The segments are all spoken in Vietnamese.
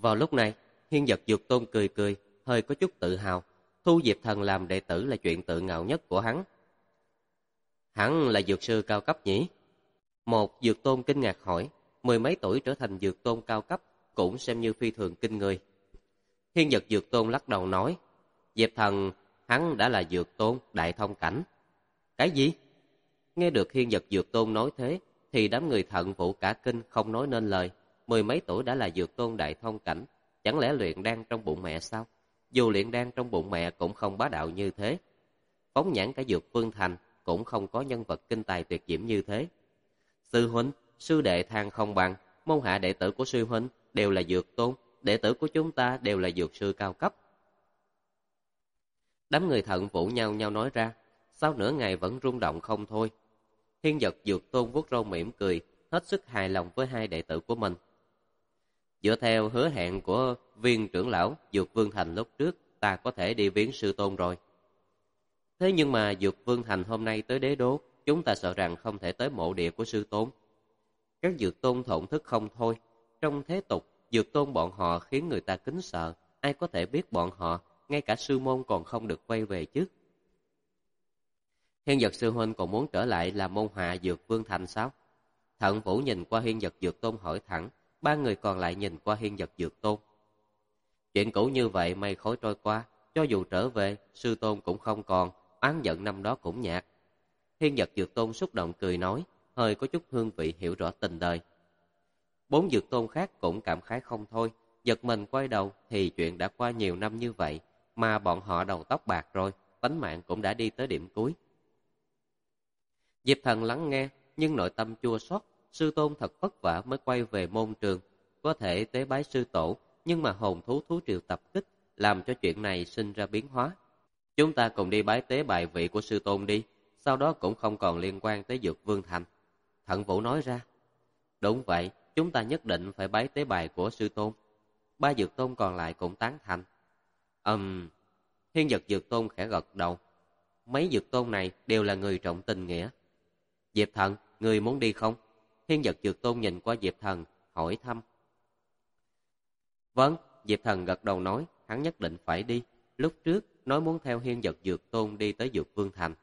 Vào lúc này, Hiên Dật Dược Tôn cười cười, hơi có chút tự hào. Thu Diệp Thần làm đệ tử là chuyện tự ngạo nhất của hắn. Hắn là dược sư cao cấp nhỉ? Một Dược Tôn kinh ngạc hỏi, mười mấy tuổi trở thành Dược Tôn cao cấp cũng xem như phi thường kinh người. Hiên Dật Dược Tôn lắc đầu nói, Diệp Thần, hắn đã là Dược Tôn đại thông cảnh. Cái gì? Nghe được Hiên Dật Dược Tôn nói thế, thì đám người Thận Vũ cả kinh không nói nên lời. Mười mấy tuổi đã là Dược Tôn đại thông cảnh, chẳng lẽ luyện đan trong bụng mẹ sao? Dù luyện đan trong bụng mẹ cũng không bá đạo như thế. Phóng nhãn cả Dược Vương Thành cũng không có nhân vật kinh tài tuyệt diễm như thế. Sư huynh, sư đệ than không bằng, môn hạ đệ tử của sư huynh đều là Dược Tôn, đệ tử của chúng ta đều là dược sư cao cấp. Đám người Thận Vũ nhau nhau nói ra, sau nửa ngày vẫn rung động không thôi. Hiên Dật Dược Tôn vuốt râu mỉm cười, hết sức hài lòng với hai đệ tử của mình. Dựa theo hứa hẹn của viên trưởng lão Dược Vương Thành lúc trước, ta có thể đi viếng sư tôn rồi. Thế nhưng mà Dược Vương Thành hôm nay tới đế đô, chúng ta sợ rằng không thể tới mộ địa của sư tôn. Các Dược Tôn thổn thức không thôi. Trong thế tục, Dược Tôn bọn họ khiến người ta kính sợ, ai có thể biết bọn họ, ngay cả sư môn còn không được quay về chứ. Hiên Dật sư huynh còn muốn trở lại làm môn hạ Dược Vương Thành sao? Thận Vũ nhìn qua Hiên Dật Dược Tôn hỏi thẳng, ba người còn lại nhìn qua Hiên Dật Dược Tôn. Chuyện cũ như vậy mây khói trôi qua, cho dù trở về, sư tôn cũng không còn, oán giận năm đó cũng nhạt. Hiên Dật Dược Tôn xúc động cười nói, hơi có chút hương vị hiểu rõ tình đời. Bốn Dược Tôn khác cũng cảm khái không thôi, giật mình quay đầu thì chuyện đã qua nhiều năm như vậy, mà bọn họ đầu tóc bạc rồi, tánh mạng cũng đã đi tới điểm cuối. Diệp Thần lắng nghe, nhưng nội tâm chua xót, sư tôn thật vất vả mới quay về môn trường, có thể tế bái sư tổ, nhưng mà hồn thú thú triều tập kích, làm cho chuyện này sinh ra biến hóa. Chúng ta cùng đi bái tế bài vị của sư tôn đi, sau đó cũng không còn liên quan tới Dược Vương Thành. Thận Vũ nói ra, đúng vậy, chúng ta nhất định phải bái tế bài của sư tôn. Ba Dược Tôn còn lại cũng tán thành. Hiên Dật Dược Tôn khẽ gật đầu. Mấy Dược Tôn này đều là người trọng tình nghĩa. Diệp Thần, người muốn đi không? Hiên Dật Dược Tôn nhìn qua Diệp Thần, hỏi thăm. Vâng, Diệp Thần gật đầu nói, hắn nhất định phải đi. Lúc trước, nói muốn theo Hiên Dật Dược Tôn đi tới Dược Vương Thành.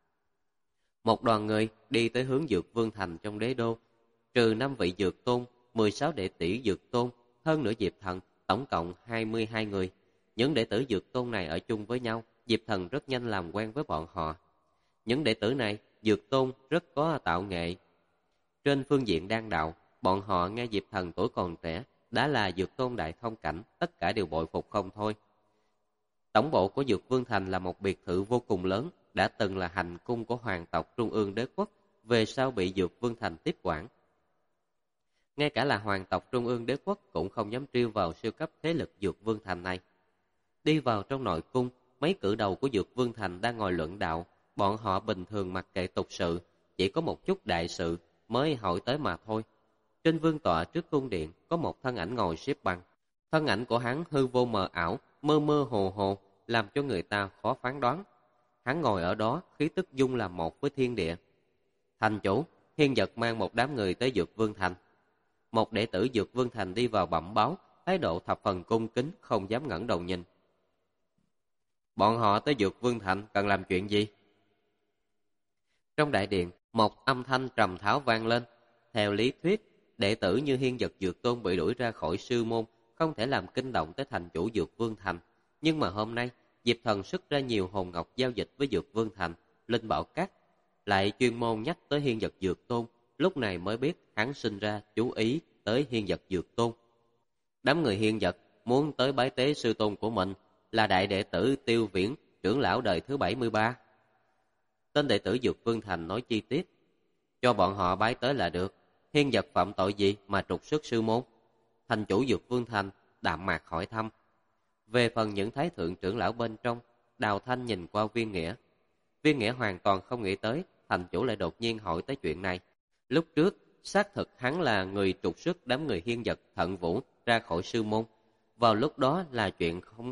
Một đoàn người đi tới hướng Dược Vương Thành trong đế đô, trừ 5 vị Dược Tôn, 16 đệ tử Dược Tôn, hơn nữa Diệp Thần, tổng cộng 22 người. Những đệ tử Dược Tôn này ở chung với nhau, Diệp Thần rất nhanh làm quen với bọn họ. Những đệ tử này, Dược Tôn rất có tạo nghệ. Trên phương diện đan đạo, bọn họ nghe Diệp Thần tuổi còn trẻ, đã là Dược Tôn đại thông cảnh, tất cả đều bội phục không thôi. Tổng bộ của Dược Vương Thành là một biệt thự vô cùng lớn, đã từng là hành cung của hoàng tộc Trung ương đế quốc, về sau bị Dược Vương Thành tiếp quản. Ngay cả là hoàng tộc Trung ương đế quốc cũng không dám trêu vào siêu cấp thế lực Dược Vương Thành này. Đi vào trong nội cung, mấy cử đầu của Dược Vương Thành đang ngồi luận đạo, bọn họ bình thường mặc kệ tục sự, chỉ có một chút đại sự mới hỏi tới mà thôi. Trên vương tọa trước cung điện có một thân ảnh ngồi xếp bằng. Thân ảnh của hắn hư vô mờ ảo, mơ mơ hồ hồ, làm cho người ta khó phán đoán. Hắn ngồi ở đó, khí tức dung làm một với thiên địa. Thành chủ, Hiên Dật mang một đám người tới Dược Vương Thành. Một đệ tử Dược Vương Thành đi vào bẩm báo, thái độ thập phần cung kính, không dám ngẩng đầu nhìn. Bọn họ tới Dược Vương Thành cần làm chuyện gì? Trong đại điện, một âm thanh trầm tháo vang lên. Theo lý thuyết, đệ tử như Hiên Dật Dược Tôn bị đuổi ra khỏi sư môn, không thể làm kinh động tới thành chủ Dược Vương Thành. Nhưng mà hôm nay, Diệp Thần xuất ra nhiều hồn ngọc giao dịch với Dược Vương Thành, Linh Bảo Các, lại chuyên môn nhắc tới Hiên Dật Dược Tôn, lúc này mới biết hắn sinh ra chú ý tới Hiên Dật Dược Tôn. Đám người Hiên Dật muốn tới bái tế sư tôn của mình là đại đệ tử Tiêu Viễn, trưởng lão đời thứ 73. Tên đệ tử Dược Vương Thành nói chi tiết, cho bọn họ bái tới là được. Hiên Dật phạm tội gì mà trục xuất sư môn? Thành chủ Dược Vương Thành đạm mạc hỏi thăm. Về phần những thái thượng trưởng lão bên trong, Đào Thanh nhìn qua Viên Nghĩa. Viên Nghĩa hoàn toàn không nghĩ tới thành chủ lại đột nhiên hỏi tới chuyện này. Lúc trước, xác thực hắn là người trục xuất đám người Hiên Dật Thận Vũ ra khỏi sư môn. Vào lúc đó là chuyện không...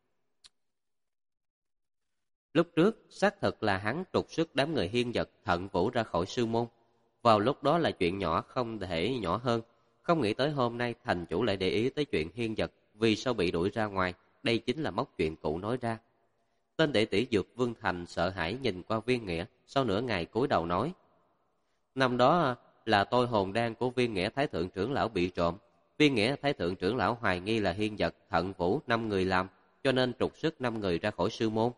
Lúc trước, xác thực là hắn trục xuất đám người Hiên Dật Thận Vũ ra khỏi sư môn. Vào lúc đó là chuyện nhỏ không thể nhỏ hơn. không nghĩ tới hôm nay thành chủ lại để ý tới chuyện Hiên Dật vì sao bị đuổi ra ngoài, đây chính là móc chuyện cũ nói ra. Tên đệ tử Dược Vương Thành sợ hãi nhìn qua Viên Nghĩa, sau nửa ngày cúi đầu nói: năm đó là tôi hồn đan của Viên Nghĩa Thái Thượng trưởng lão bị trộm. Viên Nghĩa Thái Thượng trưởng lão hoài nghi là Hiên Dật, Thận Vũ 5 người làm, cho nên trục xuất 5 người ra khỏi sư môn.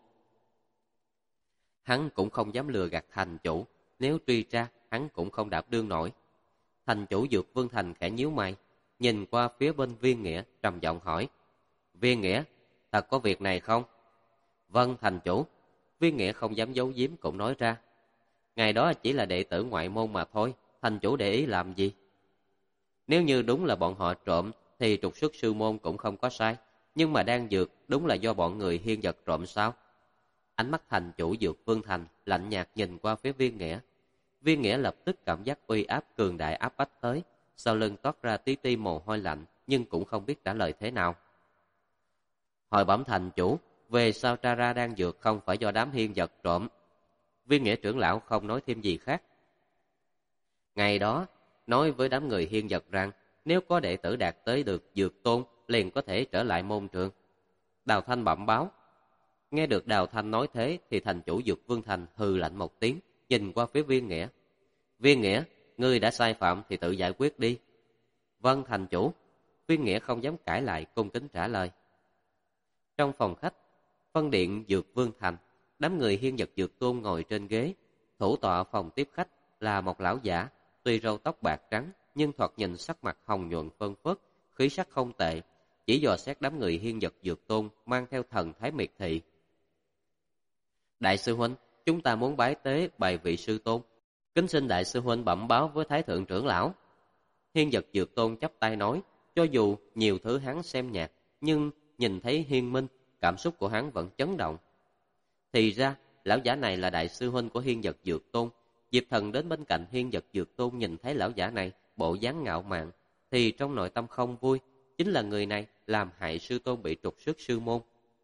Hắn cũng không dám lừa gạt thành chủ, nếu truy tra, hắn cũng không đảm đương nổi. Thành chủ Dược Vương Thành khẽ nhíu mày, nhìn qua phía bên Viên Nghĩa, trầm giọng hỏi: Viên Nghĩa, thật có việc này không? Vâng, thành chủ. Viên Nghĩa không dám giấu giếm cũng nói ra: ngày đó chỉ là đệ tử ngoại môn mà thôi, thành chủ để ý làm gì? Nếu như đúng là bọn họ trộm thì trục xuất sư môn cũng không có sai, nhưng mà đan dược đúng là do bọn người Hiên Dật trộm sao? Ánh mắt thành chủ Dược Vương Thành lạnh nhạt nhìn qua phía Viên Nghĩa. Viên Nghĩa lập tức cảm giác uy áp cường đại áp bách tới, sau lưng toát ra tí ti mồ hôi lạnh, nhưng cũng không biết trả lời thế nào. Hồi bẩm thành chủ, về sao tra ra đan dược không phải do đám Hiên Dật trộm? Viên Nghĩa trưởng lão không nói thêm gì khác. Ngày đó, nói với đám người Hiên Dật rằng nếu có đệ tử đạt tới được Dược Tôn liền có thể trở lại môn trường. Đào Thanh bẩm báo. Nghe được Đào Thanh nói thế thì thành chủ Dược Vương Thành hừ lạnh một tiếng, nhìn qua phía Viên Nghĩa. Viên Nghĩa, ngươi đã sai phạm thì tự giải quyết đi. Vâng thành chủ. Viên Nghĩa không dám cãi lại, cung kính trả lời. Trong phòng khách, phân điện Dược Vương Thành, đám người Hiên Dật Dược Tôn ngồi trên ghế. Thủ tọa phòng tiếp khách là một lão giả, tuy râu tóc bạc trắng nhưng thoạt nhìn sắc mặt hồng nhuận phơn phớt, khí sắc không tệ, chỉ dò xét đám người Hiên Dật Dược Tôn mang theo thần thái miệt thị. Đại sư huynh, chúng ta muốn bái tế bài vị sư tôn, kính xin đại sư huynh bẩm báo với Thái thượng trưởng lão. Hiên Dật Dược Tôn chắp tay nói, cho dù nhiều thứ hắn xem nhạt, nhưng nhìn thấy Hiên Minh, cảm xúc của hắn vẫn chấn động. Thì ra, lão giả này là đại sư huynh của Hiên Dật Dược Tôn. Diệp Thần đến bên cạnh Hiên Dật Dược Tôn nhìn thấy lão giả này bộ dáng ngạo mạn, thì trong nội tâm không vui, chính là người này làm hại sư tôn bị trục xuất sư môn.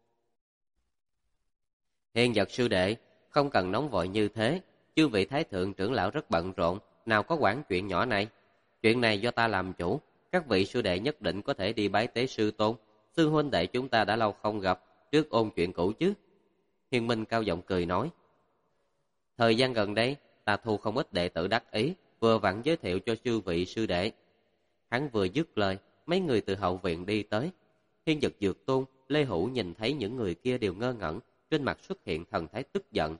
Hiên Dật sư đệ, không cần nóng vội như thế, chư vị Thái thượng trưởng lão rất bận rộn, nào có quản chuyện nhỏ này. Chuyện này do ta làm chủ, các vị sư đệ nhất định có thể đi bái tế sư tôn. Sư huynh đệ chúng ta đã lâu không gặp, trước ôn chuyện cũ chứ. Hiên Minh cao giọng cười nói. Thời gian gần đây, ta thu không ít đệ tử đắc ý, vừa vặn giới thiệu cho chư vị sư đệ. Hắn vừa dứt lời, mấy người từ hậu viện đi tới. Hiên Dật Dược Tôn, Lê Hữu nhìn thấy những người kia đều ngơ ngẩn, trên mặt xuất hiện thần thái tức giận.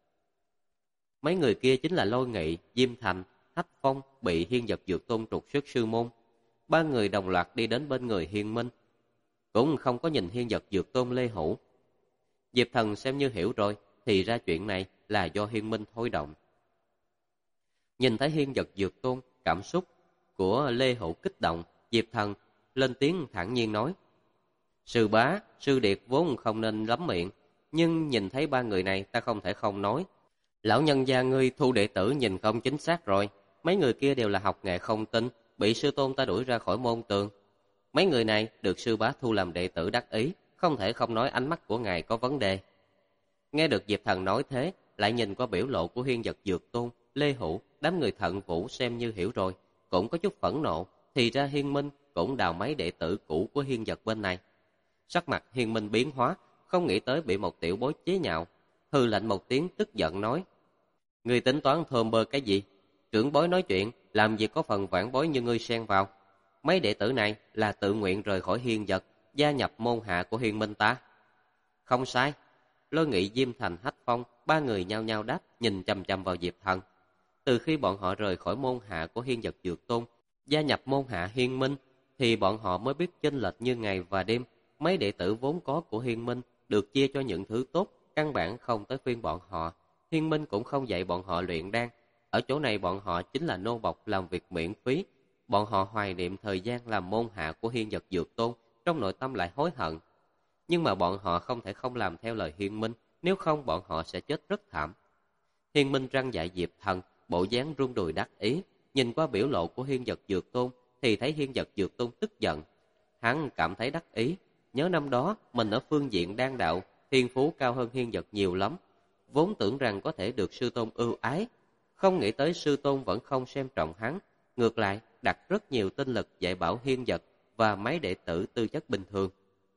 Mấy người kia chính là Lôi Nghị, Diêm Thành, Hách Phong bị Hiên Dật Dược Tôn trục xuất sư môn. Ba người đồng loạt đi đến bên người Hiên Minh, cũng không có nhìn Hiên Dật Dược Tôn Lê Hữu. Diệp Thần xem như hiểu rồi, thì ra chuyện này là do Hiên Minh thôi động. Nhìn thấy Hiên Dật Dược Tôn, cảm xúc của Lê Hữu kích động, Diệp Thần lên tiếng thản nhiên nói. Sư bá, sư điệt vốn không nên lắm miệng, nhưng nhìn thấy ba người này ta không thể không nói. Lão nhân gia ngươi thu đệ tử nhìn không chính xác rồi, mấy người kia đều là học nghệ không tinh, bị sư tôn ta đuổi ra khỏi môn tường. Mấy người này được sư bá thu làm đệ tử đắc ý, không thể không nói ánh mắt của ngài có vấn đề. Nghe được Diệp Thần nói thế, lại nhìn qua biểu lộ của Hiên Dật Dược Tôn, Lê Hữu, đám người Thận Vũ xem như hiểu rồi, cũng có chút phẫn nộ, thì ra Hiên Minh cũng đào mấy đệ tử cũ của Hiên Dật bên này. Sắc mặt Hiên Minh biến hóa, không nghĩ tới bị một tiểu bối chế nhạo, hừ lạnh một tiếng tức giận nói. Ngươi tính toán thơm bơ cái gì? Trưởng bối nói chuyện, làm gì có phần vãn bối như ngươi xen vào. Mấy đệ tử này là tự nguyện rời khỏi Hiên Dật, gia nhập môn hạ của Hiên Minh ta. Không sai. Lôi Nghị, Diêm Thành, Hách Phong, ba người nhao nhao đáp, nhìn chằm chằm vào Diệp Thần. Từ khi bọn họ rời khỏi môn hạ của Hiên Dật Dược Tôn, gia nhập môn hạ Hiên Minh, thì bọn họ mới biết chênh lệch như ngày và đêm. Mấy đệ tử vốn có của Hiên Minh được chia cho những thứ tốt, căn bản không tới phiên bọn họ. Hiên Minh cũng không dạy bọn họ luyện đan. Ở chỗ này bọn họ chính là nô bộc làm việc miễn phí. Bọn họ hoài niệm thời gian làm môn hạ của Hiên Dật Dược Tôn, trong nội tâm lại hối hận. Nhưng mà bọn họ không thể không làm theo lời Hiên Minh, nếu không bọn họ sẽ chết rất thảm. Hiên Minh răn dạy Diệp Thần, bộ dáng rung đùi đắc ý, nhìn qua biểu lộ của Hiên Dật Dược Tôn thì thấy Hiên Dật Dược Tôn tức giận. Hắn cảm thấy đắc ý, nhớ năm đó mình ở phương diện đan đạo, thiên phú cao hơn Hiên Dật nhiều lắm, vốn tưởng rằng có thể được sư tôn ưu ái, không nghĩ tới sư tôn vẫn không xem trọng hắn, ngược lại đặt rất nhiều tinh lực dạy bảo Hiên Dật và mấy đệ tử tư chất bình thường.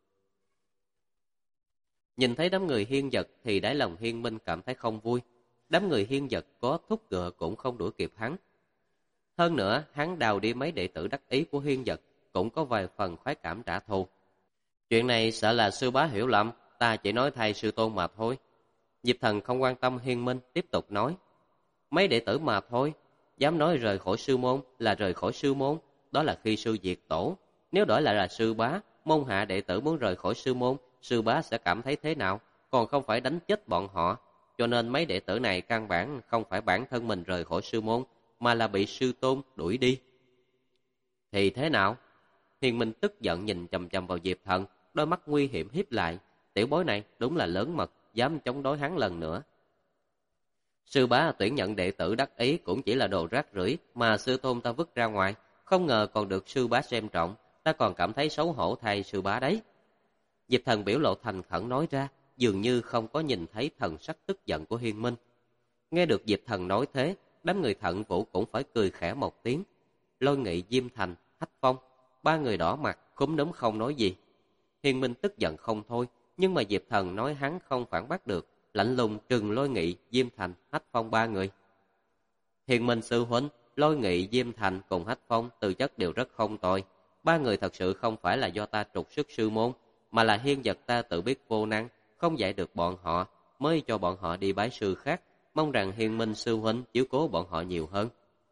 Nhìn thấy đám người Hiên Dật thì đáy lòng Hiên Minh cảm thấy không vui. Đám người Hiên Dật có thúc ngựa cũng không đuổi kịp hắn. Hơn nữa, hắn đào đi mấy đệ tử đắc ý của Hiên Dật, cũng có vài phần khoái cảm trả thù. Chuyện này sợ là sư bá hiểu lầm, ta chỉ nói thay sư tôn mà thôi. Diệp Thần không quan tâm Hiên Minh, tiếp tục nói. Mấy đệ tử mà thôi, dám nói rời khỏi sư môn là rời khỏi sư môn, đó là khi sư diệt tổ. Nếu đổi lại là sư bá, môn hạ đệ tử muốn rời khỏi sư môn, sư bá sẽ cảm thấy thế nào, còn không phải đánh chết bọn họ. Cho nên mấy đệ tử này căn bản không phải bản thân mình rời khỏi sư môn, mà là bị sư tôn đuổi đi. Thì thế nào? Hiền Minh tức giận nhìn chằm chằm vào Diệp Thần, đôi mắt nguy hiểm híp lại. Tiểu bối này đúng là lớn mật, dám chống đối hắn lần nữa. Sư bá tuyển nhận đệ tử đắc ý cũng chỉ là đồ rác rưởi mà sư tôn ta vứt ra ngoài, không ngờ còn được sư bá xem trọng, ta còn cảm thấy xấu hổ thay sư bá đấy. Diệp Thần biểu lộ thành khẩn nói ra, dường như không có nhìn thấy thần sắc tức giận của Hiên Minh. Nghe được Diệp Thần nói thế, đám người Thận Vũ cũng phải cười khẽ một tiếng. Lôi Nghị, Diêm Thành, Hách Phong, ba người đỏ mặt, cúm núm không nói gì. Hiên Minh tức giận không thôi, nhưng mà Diệp Thần nói hắn không phản bác được, lạnh lùng trừng Lôi Nghị, Diêm Thành, Hách Phong ba người. Hiền Minh sư huynh, Lôi Nghị, Diêm Thành cùng Hách Phong tư chất đều rất không tồi. Ba người thật sự không phải là do ta trục xuất sư môn, mà là Hiên Dật ta tự biết vô năng, không dạy được bọn họ, mới cho bọn họ đi bái sư khác. Mong rằng Hiên Minh sư huynh chiếu cố bọn họ nhiều hơn.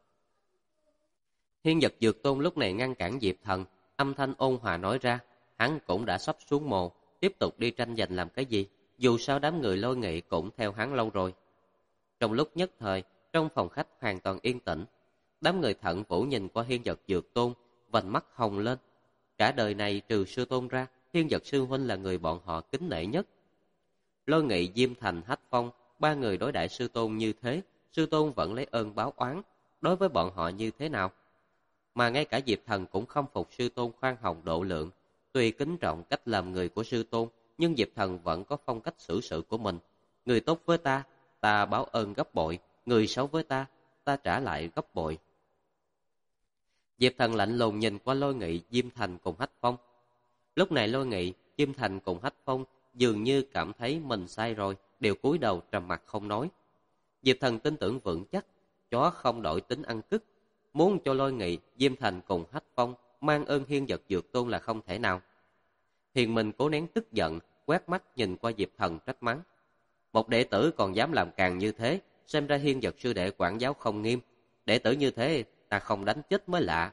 Hiên Dật Dược Tôn lúc này ngăn cản Diệp Thần, âm thanh ôn hòa nói ra, hắn cũng đã sắp xuống mồ, tiếp tục đi tranh giành làm cái gì, dù sao đám người Lôi Nghị cũng theo hắn lâu rồi. Trong lúc nhất thời, trong phòng khách hoàn toàn yên tĩnh, đám người Thận Vũ nhìn qua Hiên Dật Dược Tôn, vành mắt hồng lên. Cả đời này trừ sư tôn ra, Hiên Dật sư huynh là người bọn họ kính nể nhất. Lôi Nghị, Diêm Thành, Hách Phong, ba người đối đãi sư tôn như thế, sư tôn vẫn lấy ơn báo oán, đối với bọn họ như thế nào? Mà ngay cả Diệp Thần cũng không phục sư tôn khoan hồng độ lượng. Tuy kính trọng cách làm người của sư tôn, nhưng Diệp Thần vẫn có phong cách xử sự của mình. Người tốt với ta, ta báo ơn gấp bội, người xấu với ta, ta trả lại gấp bội. Diệp Thần lạnh lùng nhìn qua Lôi Nghị, Diêm Thành cùng Hách Phong. Lúc này Lôi Nghị, Diêm Thành cùng Hách Phong dường như cảm thấy mình sai rồi, đều cúi đầu trầm mặc không nói. Diệp Thần tin tưởng vững chắc, chó không đổi tính ăn cứt, muốn cho Lôi Nghị, Diêm Thành cùng Hách Phong mang ơn Hiên Dật Dược Tôn là không thể nào. Hiền Minh cố nén tức giận, quét mắt nhìn qua Diệp Thần trách mắng. Một đệ tử còn dám làm càn như thế, xem ra Hiên Dật sư đệ quản giáo không nghiêm. Đệ tử như thế, ta không đánh chết mới lạ.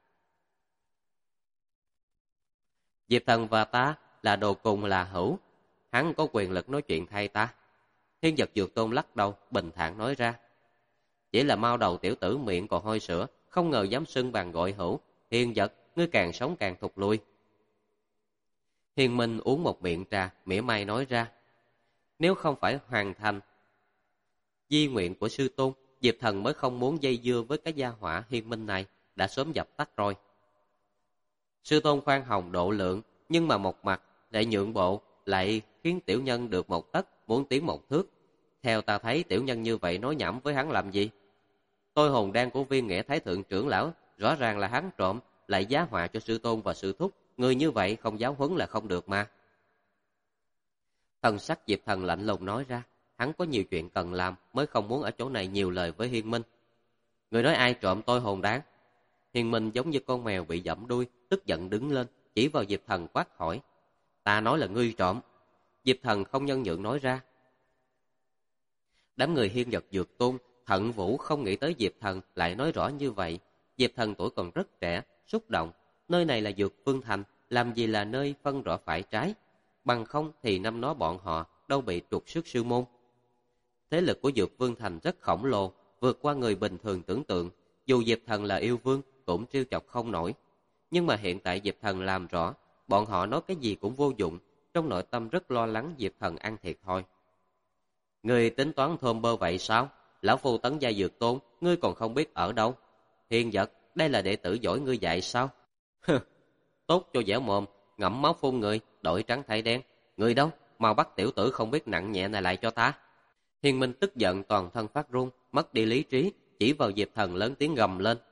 Diệp Thần và ta là đồ cùng là hữu, hắn có quyền lực nói chuyện thay ta. Hiên Dật Dược Tôn lắc đầu, bình thản nói ra. Chỉ là mao đầu tiểu tử miệng còn hôi sữa, không ngờ dám xưng bằng gọi hữu. Hiên Dật, ngươi càng sống càng thụt lui. Hiền Minh uống một miệng trà, mỉa mai nói ra. Nếu không phải hoàn thành di nguyện của sư tôn, Diệp Thần mới không muốn dây dưa với cái gia hỏa Hiên Minh này, đã sớm dập tắt rồi. Sư tôn khoan hồng độ lượng, nhưng mà một mặt lại nhượng bộ, lại khiến tiểu nhân được một tấc, muốn tiến một thước. Theo ta thấy tiểu nhân như vậy nói nhảm với hắn làm gì? Tôi hồn đan của Viên Nghĩa Thái Thượng trưởng lão, rõ ràng là hắn trộm, lại giá họa cho sư tôn và sư thúc. Người như vậy không giáo huấn là không được mà. Thần sắc Diệp Thần lạnh lùng nói ra, hắn có nhiều chuyện cần làm, mới không muốn ở chỗ này nhiều lời với Hiên Minh. Người nói ai trộm tôi hồn đan? Hiên Minh giống như con mèo bị giẫm đuôi, tức giận đứng lên, chỉ vào Diệp Thần quát hỏi. Ta nói là ngươi trộm. Diệp Thần không nhân nhượng nói ra. Đám người Hiên Dật Dược Tôn, Thận Vũ không nghĩ tới Diệp Thần lại nói rõ như vậy. Diệp Thần tuổi còn rất trẻ, xúc động. Nơi này là Dược Vương Thành, làm gì là nơi phân rõ phải trái. Bằng không thì năm đó bọn họ đâu bị trục xuất sư môn. Thế lực của Dược Vương Thành rất khổng lồ, vượt qua người bình thường tưởng tượng. Dù Diệp Thần là yêu vương, cũng trêu chọc không nổi. Nhưng mà hiện tại Diệp Thần làm rõ, bọn họ nói cái gì cũng vô dụng. Trong nội tâm rất lo lắng Diệp Thần ăn thiệt thôi. Ngươi tính toán thơm bơ vậy sao? Lão phu Tấn Gia Dược Tôn, ngươi còn không biết ở đâu. Hiền Dật, đây là đệ tử giỏi ngươi dạy sao? Tốt cho dẻo mồm, ngậm máu phun người, đổi trắng thay đen. Người đâu? Mau bắt tiểu tử không biết nặng nhẹ này lại cho ta. Hiền Minh tức giận toàn thân phát run, mất đi lý trí, chỉ vào Diệp Thần lớn tiếng gầm lên.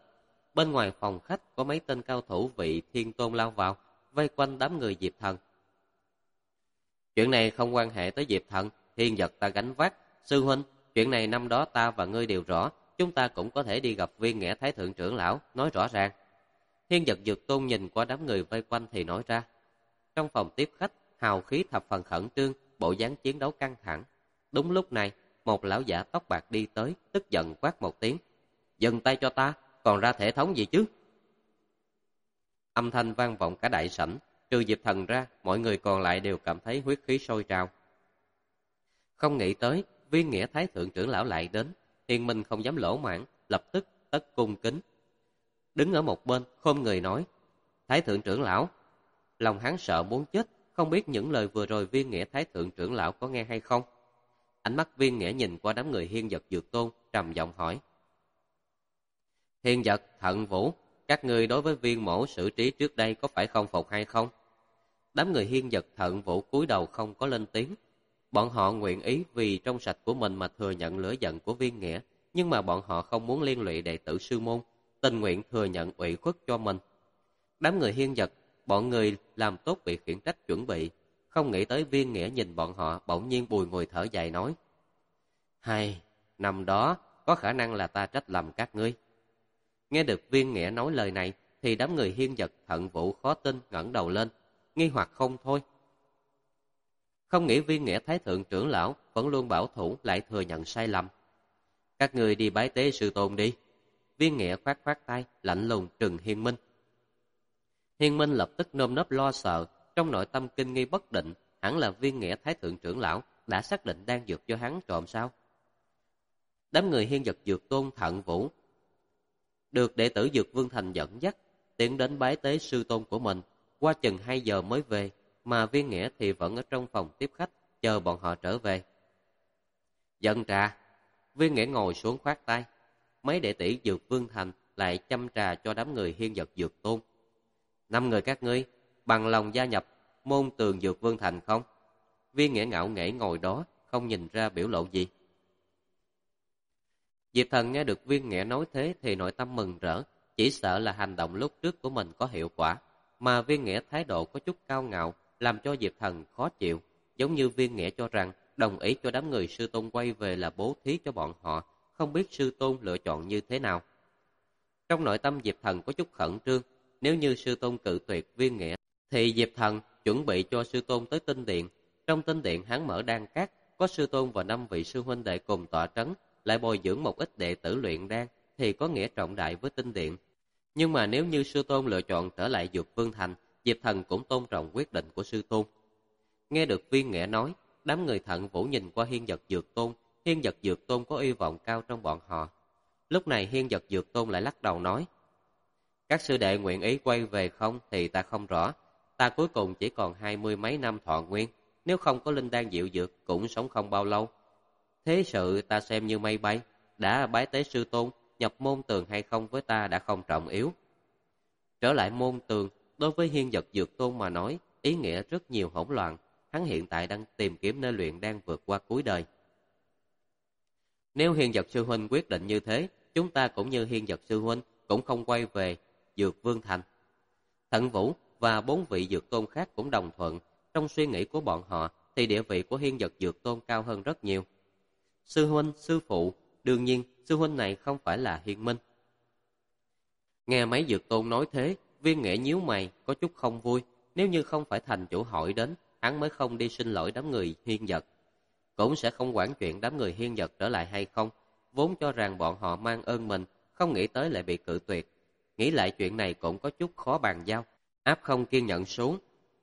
bên ngoài phòng khách có mấy tên cao thủ vị thiên tôn lao vào, vây quanh đám người Diệp Thần. Chuyện này không quan hệ tới Diệp Thần, Hiên Dật ta gánh vác. Sư huynh, chuyện này năm đó ta và ngươi đều rõ, chúng ta cũng có thể đi gặp Viên Nghĩa Thái Thượng trưởng lão, nói rõ ràng. Hiên Dật Dược Tôn nhìn qua đám người vây quanh thì nói ra. Trong phòng tiếp khách, hào khí thập phần khẩn trương, bộ dáng chiến đấu căng thẳng. Đúng lúc này, một lão giả tóc bạc đi tới, tức giận quát một tiếng. Dừng tay cho ta, còn ra thể thống gì chứ? Âm thanh vang vọng cả đại sảnh, trừ Diệp Thần ra, mọi người còn lại đều cảm thấy huyết khí sôi trào. Không nghĩ tới, Viên Nghĩa Thái Thượng trưởng lão lại đến, Hiên Minh không dám lỗ mãng, lập tức tất cung kính. Đứng ở một bên, khom người nói, Thái Thượng trưởng lão. Lòng hắn sợ muốn chết, không biết những lời vừa rồi Viên Nghĩa Thái Thượng trưởng lão có nghe hay không. Ánh mắt Viên Nghĩa nhìn qua đám người Hiên Dật Dược Tôn, trầm giọng hỏi. Hiên Dật, Thận Vũ, các ngươi đối với Viên mỗ xử trí trước đây có phải không phục hay không? Đám người Hiên Dật Thận Vũ cúi đầu không có lên tiếng. Bọn họ nguyện ý vì trong sạch của mình mà thừa nhận lửa giận của Viên Nghĩa, nhưng mà bọn họ không muốn liên lụy đệ tử sư môn, tình nguyện thừa nhận ủy khuất cho mình. Đám người Hiên Dật, bọn người làm tốt việc khiển trách chuẩn bị, không nghĩ tới Viên Nghĩa nhìn bọn họ bỗng nhiên bùi ngùi thở dài nói. Hay, năm đó có khả năng là ta trách lầm các ngươi. Nghe được Viên Nghĩa nói lời này thì đám người Hiên Dật Thận Vũ khó tin ngẩng đầu lên, nghi hoặc không thôi. Không nghĩ Viên Nghĩa Thái Thượng trưởng lão vẫn luôn bảo thủ lại thừa nhận sai lầm. Các người đi bái tế sư tôn đi. Viên Nghĩa khoát khoát tay, lạnh lùng trừng Hiên Minh. Hiên Minh lập tức nơm nớp lo sợ, trong nội tâm kinh nghi bất định, hẳn là Viên Nghĩa Thái Thượng trưởng lão đã xác định đang dược cho hắn trộm sao? Đám người Hiên Dật Dược Tôn Thận Vũ được đệ tử Dược Vương Thành dẫn dắt tiến đến bái tế sư tôn của mình, qua chừng 2 giờ mới về, mà Viên Nghĩa thì vẫn ở trong phòng tiếp khách chờ bọn họ trở về. Dân trà. Viên Nghĩa ngồi xuống khoát tay. Mấy đệ tử Dược Vương Thành lại châm trà cho đám người Hiên Dật Dược Tôn. 5 người các ngươi bằng lòng gia nhập môn Tường Dược Vương Thành không? Viên Nghĩa ngạo nghễ ngồi đó, không nhìn ra biểu lộ gì. Diệp Thần nghe được Viên Nghĩa nói thế thì nội tâm mừng rỡ, chỉ sợ là hành động lúc trước của mình có hiệu quả, mà Viên Nghĩa thái độ có chút cao ngạo, làm cho Diệp Thần khó chịu, giống như Viên Nghĩa cho rằng đồng ý cho đám người sư tôn quay về là bố thí cho bọn họ, không biết sư tôn lựa chọn như thế nào. Trong nội tâm Diệp Thần có chút khẩn trương, nếu như sư tôn cự tuyệt Viên Nghĩa, thì Diệp Thần chuẩn bị cho sư tôn tới tinh điện. Trong tinh điện hắn mở đan cát, có sư tôn và 5 vị sư huynh đệ cùng tọa trấn, lại bồi dưỡng một ít đệ tử luyện đan, thì có nghĩa trọng đại với tinh điện. Nhưng mà nếu như sư tôn lựa chọn trở lại Dược Vương Thành, Diệp Thần cũng tôn trọng quyết định của sư tôn. Nghe được Viên Nghĩa nói, đám người Thận Vũ nhìn qua Hiên Dật Dược Tôn. Hiên Dật Dược Tôn có hy vọng cao trong bọn họ. Lúc này Hiên Dật Dược Tôn lại lắc đầu nói, các sư đệ nguyện ý quay về không thì ta không rõ. Ta cuối cùng chỉ còn 20 mấy năm thọ nguyên, nếu không có linh đan diệu dược cũng sống không bao lâu. Thế sự ta xem như mây bay, đã bái tế sư tôn, nhập môn Tường hay không với ta đã không trọng yếu. Trở lại môn Tường, đối với Hiên Dật Dược Tôn mà nói, ý nghĩa rất nhiều hỗn loạn. Hắn hiện tại đang tìm kiếm nơi luyện đan vượt qua cuối đời. Nếu Hiên Dật sư huynh quyết định như thế, chúng ta cũng như Hiên Dật sư huynh cũng không quay về Dược Vương Thành. Thận Vũ và 4 vị Dược Tôn khác cũng đồng thuận. Trong suy nghĩ của bọn họ thì địa vị của Hiên Dật Dược Tôn cao hơn rất nhiều. Sư huynh, sư phụ, đương nhiên sư huynh này không phải là Hiên Minh. Nghe mấy Dược Tôn nói thế, Viên Nghĩa nhíu mày, có chút không vui. Nếu như không phải thành chủ hỏi đến, hắn mới không đi xin lỗi đám người Hiên Dật, cũng sẽ không quản chuyện đám người Hiên Dật trở lại hay không. Vốn cho rằng bọn họ mang ơn mình, không nghĩ tới lại bị cự tuyệt. Nghĩ lại chuyện này cũng có chút khó bàn giao, áp không kiên nhẫn xuống.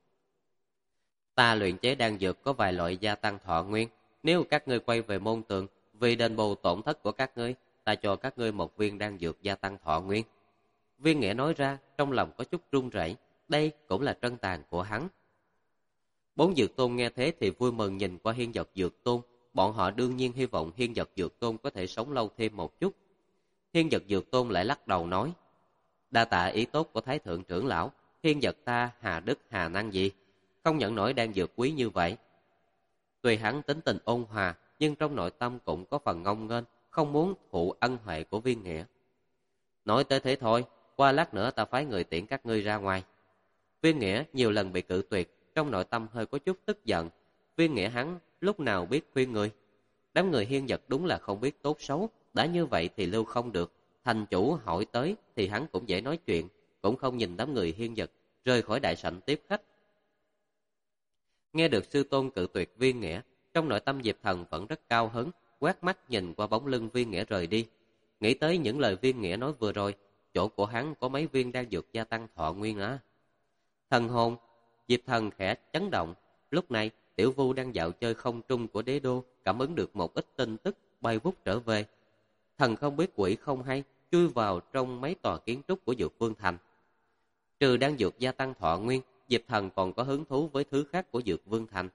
Ta luyện chế đan dược có vài loại gia tăng thọ nguyên. Nếu các ngươi quay về môn Tường, vì đền bù tổn thất của các ngươi, ta cho các ngươi 1 viên đan dược gia tăng thọ nguyên. Viên Nghĩa nói ra, trong lòng có chút run rẩy. Đây cũng là trân tàn của hắn. 4 Dược Tôn nghe thế thì vui mừng nhìn qua Hiên Dật Dược Tôn. Bọn họ đương nhiên hy vọng Hiên Dật Dược Tôn có thể sống lâu thêm một chút. Hiên Dật Dược Tôn lại lắc đầu nói, đa tạ ý tốt của Thái Thượng trưởng lão, Hiên Dật ta hà đức hà năng gì, không nhận nổi đan dược quý như vậy. Tuy hắn tính tình ôn hòa, nhưng trong nội tâm cũng có phần ngông nghênh, không muốn thụ ân huệ của Viên Nghĩa. Nói tới thế thôi, qua lát nữa ta phái người tiễn các ngươi ra ngoài. Viên Nghĩa nhiều lần bị cự tuyệt, trong nội tâm hơi có chút tức giận. Viên Nghĩa hắn lúc nào biết khuyên người. Đám người Hiên Dật đúng là không biết tốt xấu, đã như vậy thì lưu không được. Thành chủ hỏi tới thì hắn cũng dễ nói chuyện, cũng không nhìn đám người Hiên Dật rời khỏi đại sảnh tiếp khách. Nghe được sư tôn cự tuyệt Viên Nghĩa, trong nội tâm Diệp Thần vẫn rất cao hứng, quét mắt nhìn qua bóng lưng Viên Nghĩa rời đi. Nghĩ tới những lời Viên Nghĩa nói vừa rồi, chỗ của hắn có mấy viên đan dược gia tăng thọ nguyên á. Thần hồn, Diệp Thần khẽ chấn động. Lúc này, Tiểu Vu đang dạo chơi không trung của đế đô, cảm ứng được một ít tin tức, bay vút trở về. Thần không biết quỷ không hay, chui vào trong mấy tòa kiến trúc của Dược Vương Thành. Trừ đan dược gia tăng thọ nguyên, Diệp Thần còn có hứng thú với thứ khác của Dược Vương Thành.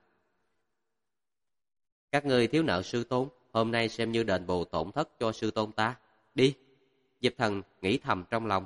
Các ngươi thiếu nợ sư tôn, hôm nay xem như đền bù tổn thất cho sư tôn ta. Đi! Diệp Thần nghĩ thầm trong lòng.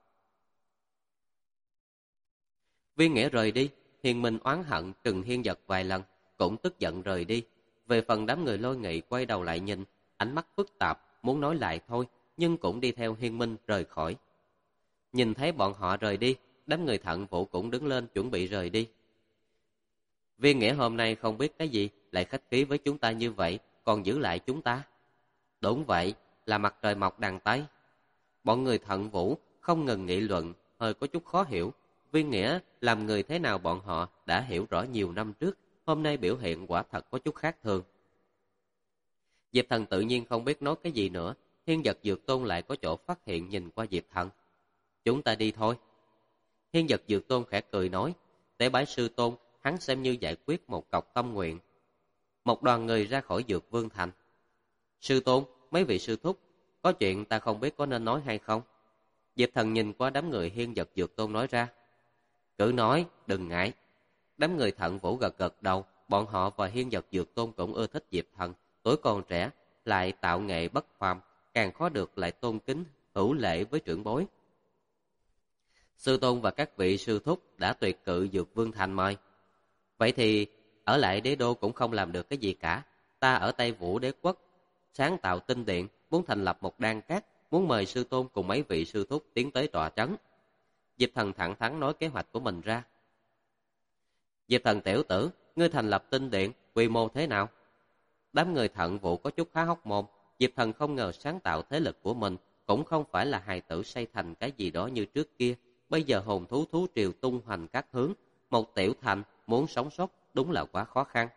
Viên Nghĩa rời đi, Hiền Minh oán hận trừng Hiên Dật vài lần, cũng tức giận rời đi. Về phần đám người Lôi Nghị quay đầu lại nhìn, ánh mắt phức tạp, muốn nói lại thôi, nhưng cũng đi theo Hiên Minh rời khỏi. Nhìn thấy bọn họ rời đi, đám người Thận Vũ cũng đứng lên chuẩn bị rời đi. Viên Nghĩa hôm nay không biết cái gì, lại khách khí với chúng ta như vậy, còn giữ lại chúng ta. Đúng vậy, là mặt trời mọc đằng Tây. Bọn người Thận Vũ không ngừng nghị luận, hơi có chút khó hiểu. Viên Nghĩa làm người thế nào bọn họ đã hiểu rõ nhiều năm trước, hôm nay biểu hiện quả thật có chút khác thường. Diệp Thần tự nhiên không biết nói cái gì nữa, Hiên Dật Dược Tôn lại có chỗ phát hiện nhìn qua Diệp Thần. Chúng ta đi thôi. Hiên Dật Dược Tôn khẽ cười nói, tế bái sư tôn, hắn xem như giải quyết một cọc tâm nguyện. Một đoàn người ra khỏi Dược Vương Thành. Sư tôn, mấy vị sư thúc, có chuyện ta không biết có nên nói hay không? Diệp Thần nhìn qua đám người Hiên Dật Dược Tôn nói ra. Cứ nói, đừng ngại. Đám người Thận Vũ gật gật đầu, bọn họ và Hiên Dật Dược Tôn cũng ưa thích Diệp Thần, tuổi còn trẻ, lại tạo nghệ bất phàm, càng khó được lại tôn kính, hữu lễ với trưởng bối. Sư tôn và các vị sư thúc đã tuyệt cự Dược Vương Thành mời. Vậy thì ở lại đế đô cũng không làm được cái gì cả. Ta ở Tây Vũ Đế quốc sáng tạo tinh điện, muốn thành lập một đan các, muốn mời sư tôn cùng mấy vị sư thúc tiến tới tọa trấn. Diệp Thần thẳng thắn nói kế hoạch của mình ra. Diệp Thần tiểu tử, ngươi thành lập tinh điện, quy mô thế nào? Đám người Thận Vũ có chút há hốc mồm. Diệp Thần không ngờ sáng tạo thế lực của mình cũng không phải là hài tử xây thành cái gì đó như trước kia. Bây giờ hồn thú thú triều tung hoành các hướng, một tiểu thành muốn sống sót đúng là quá khó khăn.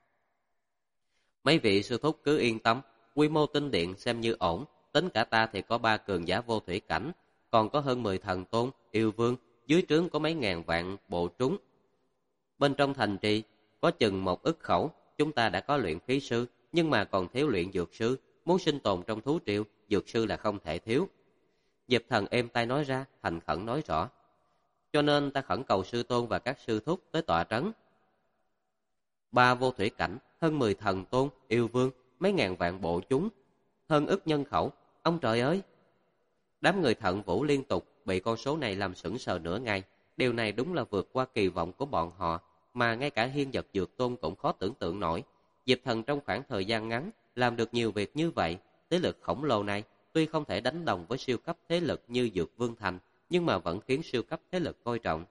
Mấy vị sư thúc cứ yên tâm, quy mô tinh điện xem như ổn, tính cả ta thì có 3 cường giả vô thủy cảnh, còn có hơn 10 thần tôn, yêu vương, dưới trướng có mấy ngàn vạn bộ trúng. Bên trong thành trì có chừng 1 ức khẩu, chúng ta đã có luyện khí sư, nhưng mà còn thiếu luyện dược sư, muốn sinh tồn trong thú triều, dược sư là không thể thiếu. Diệp Thần êm tai nói ra, thành khẩn nói rõ. Cho nên ta khẩn cầu sư tôn và các sư thúc tới tọa trấn. 3 vô thủy cảnh, hơn 10 thần tôn, yêu vương, mấy ngàn vạn bộ chúng, hơn ức nhân khẩu, ông trời ơi! Đám người Thận Vũ liên tục bị con số này làm sững sờ nửa ngày, điều này đúng là vượt qua kỳ vọng của bọn họ, mà ngay cả Hiên Dật Dược Tôn cũng khó tưởng tượng nổi. Diệp Thần trong khoảng thời gian ngắn làm được nhiều việc như vậy, thế lực khổng lồ này tuy không thể đánh đồng với siêu cấp thế lực như Dược Vương Thành, nhưng mà vẫn khiến siêu cấp thế lực coi trọng.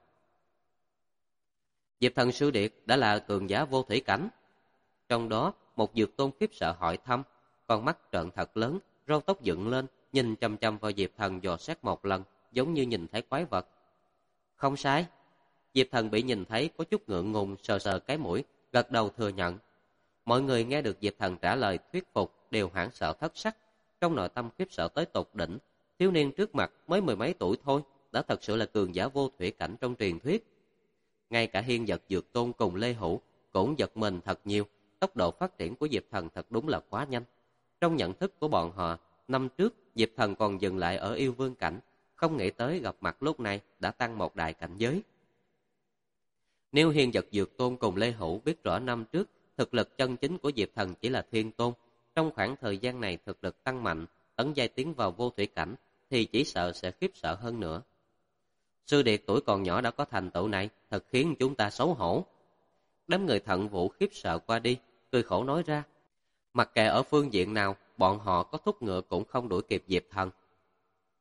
Diệp Thần sư điệt đã là cường giả vô thủy cảnh. Trong đó, một Dược Tôn khiếp sợ hỏi thăm, con mắt trợn thật lớn, râu tóc dựng lên, nhìn chăm chăm vào Diệp Thần dò xét một lần, giống như nhìn thấy quái vật. Không sai. Diệp Thần bị nhìn thấy có chút ngượng ngùng, sờ sờ cái mũi, gật đầu thừa nhận. Mọi người nghe được Diệp Thần trả lời thuyết phục đều hoảng sợ thất sắc, trong nội tâm khiếp sợ tới tột đỉnh. Thiếu niên trước mặt mới 10 mấy tuổi thôi, đã thật sự là cường giả vô thủy cảnh trong truyền thuyết. Ngay cả Hiên Dật Dược Tôn cùng Lê Hữu cũng giật mình thật nhiều, tốc độ phát triển của Diệp Thần thật đúng là quá nhanh. Trong nhận thức của bọn họ, năm trước Diệp Thần còn dừng lại ở yêu vương cảnh, không nghĩ tới gặp mặt lúc này đã tăng một đại cảnh giới. Nếu Hiên Dật Dược Tôn cùng Lê Hữu biết rõ năm trước thực lực chân chính của Diệp Thần chỉ là thiên tôn, trong khoảng thời gian này thực lực tăng mạnh, tấn giai tiến vào vô thủy cảnh, thì chỉ sợ sẽ khiếp sợ hơn nữa. Sư điệt tuổi còn nhỏ đã có thành tựu này, thật khiến chúng ta xấu hổ. Đám người Thận Vũ khiếp sợ qua đi, cười khổ nói ra. Mặc kệ ở phương diện nào, bọn họ có thúc ngựa cũng không đuổi kịp Diệp Thần.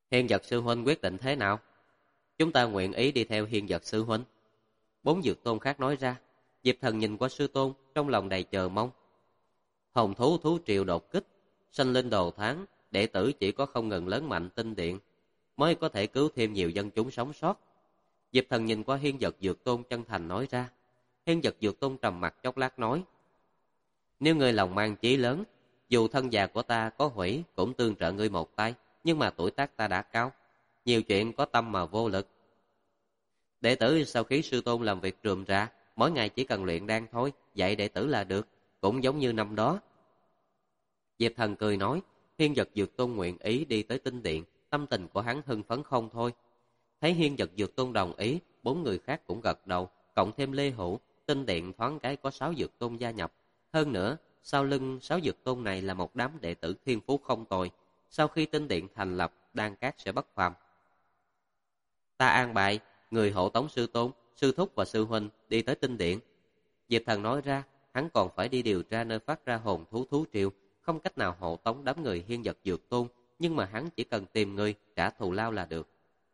Hiên Dật sư huynh quyết định thế nào? Chúng ta nguyện ý đi theo Hiên Dật sư huynh. 4 dược tôn khác nói ra. Diệp Thần nhìn qua sư tôn, trong lòng đầy chờ mong. Hồng thú thú triều đột kích, sanh linh đồ tháng, đệ tử chỉ có không ngừng lớn mạnh tinh điện, mới có thể cứu thêm nhiều dân chúng sống sót. Diệp Thần nhìn qua Hiên Dật dược tôn chân thành nói ra. Hiên Dật dược tôn trầm mặt chốc lát nói. Nếu ngươi lòng mang chí lớn, dù thân già của ta có hủy cũng tương trợ ngươi một tay, nhưng mà tuổi tác ta đã cao, nhiều chuyện có tâm mà vô lực. Đệ tử sau khi sư tôn làm việc rườm rà, mỗi ngày chỉ cần luyện đan thôi, dạy đệ tử là được, cũng giống như năm đó. Diệp Thần cười nói, Hiên Dật dược tôn nguyện ý đi tới tinh điện, tâm tình của hắn hưng phấn không thôi. Thấy Hiên Dật dược tôn đồng ý, 4 người khác cũng gật đầu, cộng thêm Lê Hữu, tinh điện thoáng cái có 6 dược tôn gia nhập. Hơn nữa, sau lưng 6 dược tôn này là một đám đệ tử thiên phú không tồi. Sau khi tinh điện thành lập, đan cát sẽ bất phàm. Ta an bài, người hộ tống sư tôn, sư thúc và sư huynh đi tới tinh điện. Diệp Thần nói ra, hắn còn phải đi điều tra nơi phát ra hồn thú thú triều, không cách nào hộ tống đám người Hiên Dật dược tôn, nhưng mà hắn chỉ cần tìm người trả thù lao là được.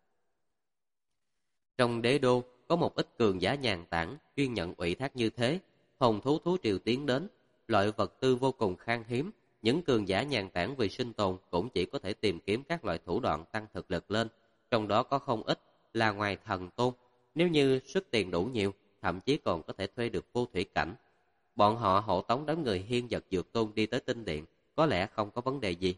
Trong đế đô có một ít cường giả nhàn tản chuyên nhận ủy thác như thế. Hồn thú thú triều tiến đến, loại vật tư vô cùng khan hiếm, những cường giả nhàn tản vì sinh tồn cũng chỉ có thể tìm kiếm các loại thủ đoạn tăng thực lực lên, trong đó có không ít là ngoài thần tôn. Nếu như xuất tiền đủ nhiều, thậm chí còn có thể thuê được vô thủy cảnh. Bọn họ hộ tống đám người Hiên Dật dược tôn đi tới tinh điện, có lẽ không có vấn đề gì.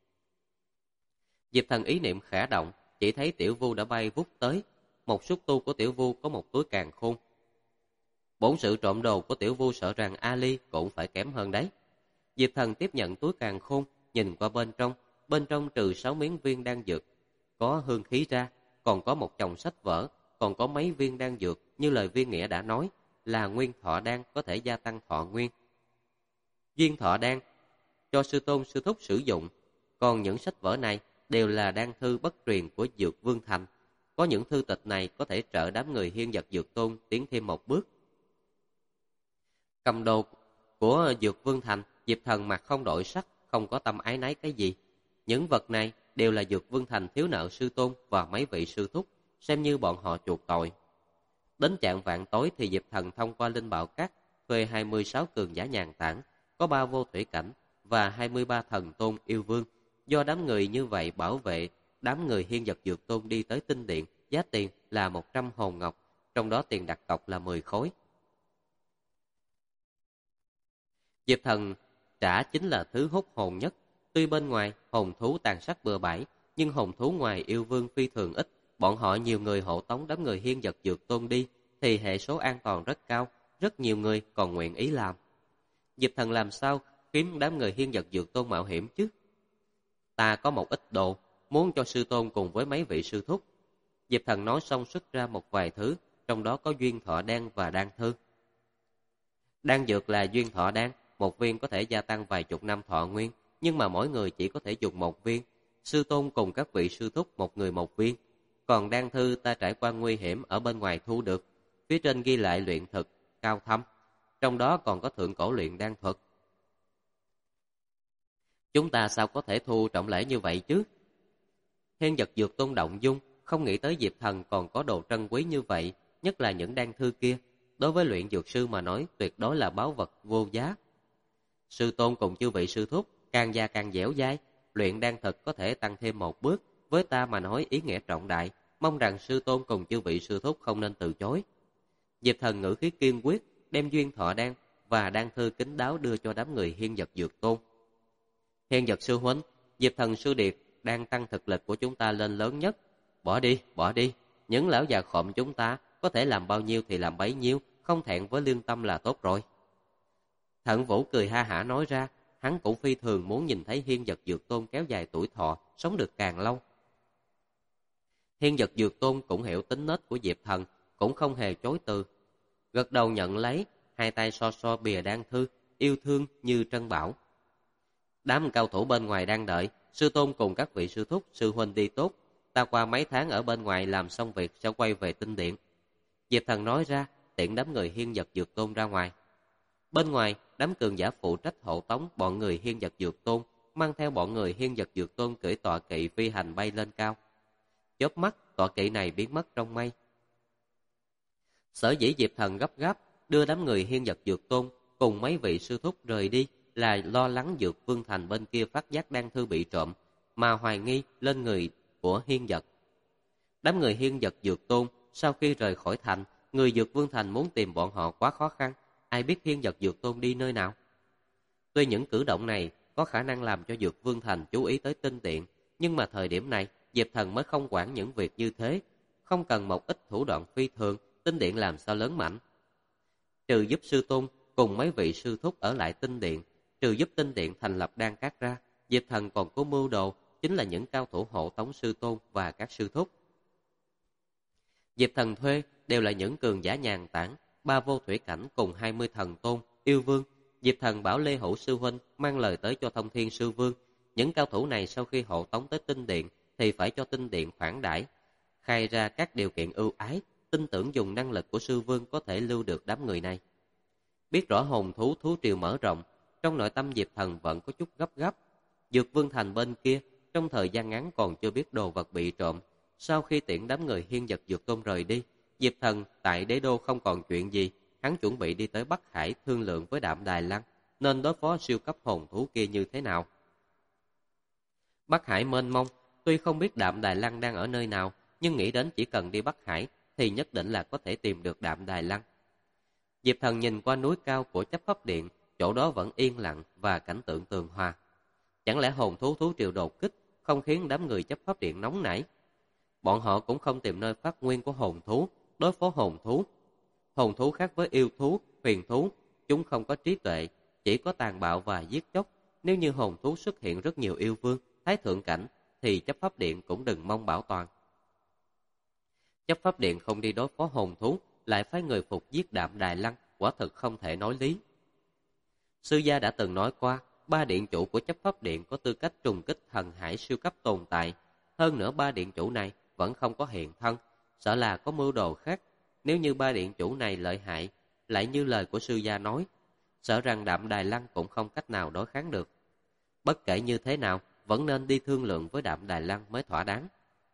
Diệp Thần ý niệm khẽ động, chỉ thấy Tiểu Vu đã bay vút tới. Một xúc tu của Tiểu Vu có một túi càn khôn. Bổn sự trộm đồ của Tiểu Vu sợ rằng Ali cũng phải kém hơn đấy. Diệp Thần tiếp nhận túi càn khôn, nhìn qua bên trong trừ 6 miếng viên đan dược có hương khí ra, còn có một chồng sách vở, còn có mấy viên đan dược như lời Viên Nghĩa đã nói, là nguyên thọ đan có thể gia tăng thọ nguyên. Viên thọ đan cho sư tôn sư thúc sử dụng, còn những sách vở này đều là đan thư bất truyền của Dược Vương Thành. Có những thư tịch này có thể trợ đám người Hiên Dật dược tôn tiến thêm một bước. Cầm đồ của Dược Vương Thành, Diệp Thần mặt không đổi sắc, không có tâm ái náy cái gì. Những vật này đều là Dược Vương Thành thiếu nợ sư tôn và mấy vị sư thúc, xem như bọn họ chuộc tội. Đến chạng vạn tối thì Diệp Thần thông qua Linh Bảo Các thuê 26 cường giả nhàn tản, có 3 vô thủy cảnh và 23 thần tôn yêu vương. Do đám người như vậy bảo vệ đám người Hiên Dật dược tôn đi tới tinh điện, giá tiền là 100 hồn ngọc, trong đó tiền đặt cọc là 10 khối. Diệp Thần trả chính là thứ hút hồn nhất. Tuy bên ngoài hồn thú tàn sát bừa bãi, nhưng hồn thú ngoài yêu vương phi thường ít. Bọn họ nhiều người hộ tống đám người Hiên Dật dược tôn đi, thì hệ số an toàn rất cao, rất nhiều người còn nguyện ý làm. Diệp Thần làm sao khiến đám người Hiên Dật dược tôn mạo hiểm chứ? Ta có một ít đồ, muốn cho sư tôn cùng với mấy vị sư thúc. Diệp Thần nói xong xuất ra một vài thứ, trong đó có duyên thọ đan và đan thư. Đan dược là duyên thọ đan, một viên có thể gia tăng vài chục năm thọ nguyên, nhưng mà mỗi người chỉ có thể dùng một viên. Sư tôn cùng các vị sư thúc một người một viên. Còn đan thư ta trải qua nguy hiểm ở bên ngoài thu được. Phía trên ghi lại luyện thực, cao thâm. Trong đó còn có thượng cổ luyện đan thuật. Chúng ta sao có thể thu trọng lễ như vậy chứ? Hiên Dật dược tôn động dung, không nghĩ tới Diệp Thần còn có đồ trân quý như vậy, nhất là những đan thư kia. Đối với luyện dược sư mà nói, tuyệt đối là báu vật vô giá. Sư tôn cùng chư vị sư thúc, càng già càng dẻo dai, luyện đan thật có thể tăng thêm một bước, với ta mà nói ý nghĩa trọng đại, mong rằng sư tôn cùng chư vị sư thúc không nên từ chối. Diệp Thần ngữ khí kiên quyết, đem duyên thọ đan và đan thư kín đáo đưa cho đám người Hiên Dật dược tôn. Hiên Dật sư huynh, Diệp Thần sư điệt đang tăng thực lực của chúng ta lên lớn nhất. Bỏ đi, những lão già khộm chúng ta có thể làm bao nhiêu thì làm bấy nhiêu, không thẹn với lương tâm là tốt rồi. Thận Vũ cười ha hả nói ra, hắn cũng phi thường muốn nhìn thấy Hiên Dật dược tôn kéo dài tuổi thọ, sống được càng lâu. Hiên Dật dược tôn cũng hiểu tính nết của Diệp Thần, cũng không hề chối từ. Gật đầu nhận lấy, hai tay so bìa đan thư, yêu thương như trân bảo. Đám cao thủ bên ngoài đang đợi, sư tôn cùng các vị sư thúc, sư huynh đi tốt. Ta qua mấy tháng ở bên ngoài làm xong việc sẽ quay về tinh điện. Diệp Thần nói ra, tiện đám người Hiên Dật dược tôn ra ngoài. Bên ngoài, đám cường giả phụ trách hộ tống bọn người Hiên Dật dược tôn mang theo bọn người Hiên Vật Dược Tôn cưỡi tọa kỵ phi hành bay lên cao. Chớp mắt, tọa kỵ này biến mất trong mây. Sở dĩ Diệp Thần gấp gáp đưa đám người Hiên Vật Dược Tôn cùng mấy vị sư thúc rời đi là lo lắng Dược Vương Thành bên kia phát giác đan thư bị trộm, mà hoài nghi lên người của Hiên Vật. Đám người Hiên Vật Dược Tôn sau khi rời khỏi thành, người Dược Vương Thành muốn tìm bọn họ quá khó khăn, ai biết Hiên Vật Dược Tôn đi nơi nào. Tuy những cử động này có khả năng làm cho Dược Vương Thành chú ý tới Tinh Điện, nhưng mà thời điểm này Diệp Thần mới không quản những việc như thế, không cần một ít thủ đoạn phi thường, Tinh Điện làm sao lớn mạnh. Trừ giúp sư tôn cùng mấy vị sư thúc ở lại Tinh Điện, trừ giúp Tinh Điện thành lập đan các ra, Diệp Thần còn có mưu đồ, chính là những cao thủ hộ tống sư tôn và các sư thúc. Diệp Thần thuê đều là những cường giả nhàn tản, 3 vô thủy cảnh cùng 20 thần tôn, yêu vương. Diệp Thần bảo Lê Hữu sư huynh mang lời tới cho Thông Thiên sư vương. Những cao thủ này sau khi hộ tống tới Tinh Điện thì phải cho Tinh Điện khoản đãi, khai ra các điều kiện ưu ái, tin tưởng dùng năng lực của sư vương có thể lưu được đám người này. Biết rõ hồn thú thú triều mở rộng, trong nội tâm Diệp Thần vẫn có chút gấp gáp. Dược Vương Thành bên kia, trong thời gian ngắn còn chưa biết đồ vật bị trộm. Sau khi tiễn đám người Hiên Vật Dược Tôn rời đi, Diệp Thần tại đế đô không còn chuyện gì, hắn chuẩn bị đi tới Bắc Hải thương lượng với Đạm Đài Lăng, nên đối phó siêu cấp hồn thú kia như thế nào. Bắc Hải mênh mông, tuy không biết Đạm Đài Lăng đang ở nơi nào, nhưng nghĩ đến chỉ cần đi Bắc Hải thì nhất định là có thể tìm được Đạm Đài Lăng. Diệp Thần nhìn qua núi cao của Chấp Pháp Điện, chỗ đó vẫn yên lặng và cảnh tượng tường hòa. Chẳng lẽ hồn thú thú triều đột kích không khiến đám người Chấp Pháp Điện nóng nảy? Bọn họ cũng không tìm nơi phát nguyên của hồn thú, đối phó hồn thú. Hồn thú khác với yêu thú, huyền thú, chúng không có trí tuệ, chỉ có tàn bạo và giết chóc. Nếu như hồn thú xuất hiện rất nhiều yêu vương, thái thượng cảnh, thì Chấp Pháp Điện cũng đừng mong bảo toàn. Chấp Pháp Điện không đi đối phó hồn thú, lại phái người phục giết Đạm Đài Lăng, quả thực không thể nói lý. Sư gia đã từng nói qua, 3 điện chủ của Chấp Pháp Điện có tư cách trùng kích thần hải siêu cấp tồn tại. Hơn nữa 3 điện chủ này vẫn không có hiện thân, sợ là có mưu đồ khác. Nếu như 3 điện chủ này lợi hại, lại như lời của sư gia nói, sợ rằng Đạm Đài Lăng cũng không cách nào đối kháng được. Bất kể như thế nào, vẫn nên đi thương lượng với Đạm Đài Lăng mới thỏa đáng.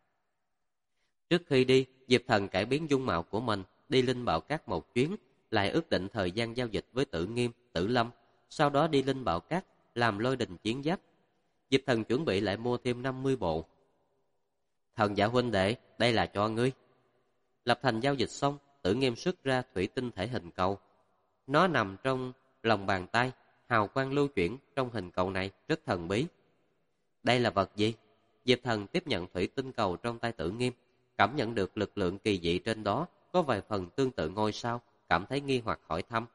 Trước khi đi, Diệp Thần cải biến dung mạo của mình, đi Linh Bảo Cát một chuyến, lại ước định thời gian giao dịch với Tử Nghiêm, Tử Lâm, sau đó đi Linh Bảo Cát làm Lôi Đình chiến giáp. Diệp Thần chuẩn bị lại mua thêm 50 bộ. Thần giả huynh đệ, đây là cho ngươi. Lập thành giao dịch xong, Tử Nghiêm xuất ra thủy tinh thể hình cầu. Nó nằm trong lòng bàn tay, hào quang lưu chuyển trong hình cầu này rất thần bí. Đây là vật gì? Diệp Thần tiếp nhận thủy tinh cầu trong tay Tử Nghiêm, cảm nhận được lực lượng kỳ dị trên đó, có vài phần tương tự ngôi sao, cảm thấy nghi hoặc hỏi thăm.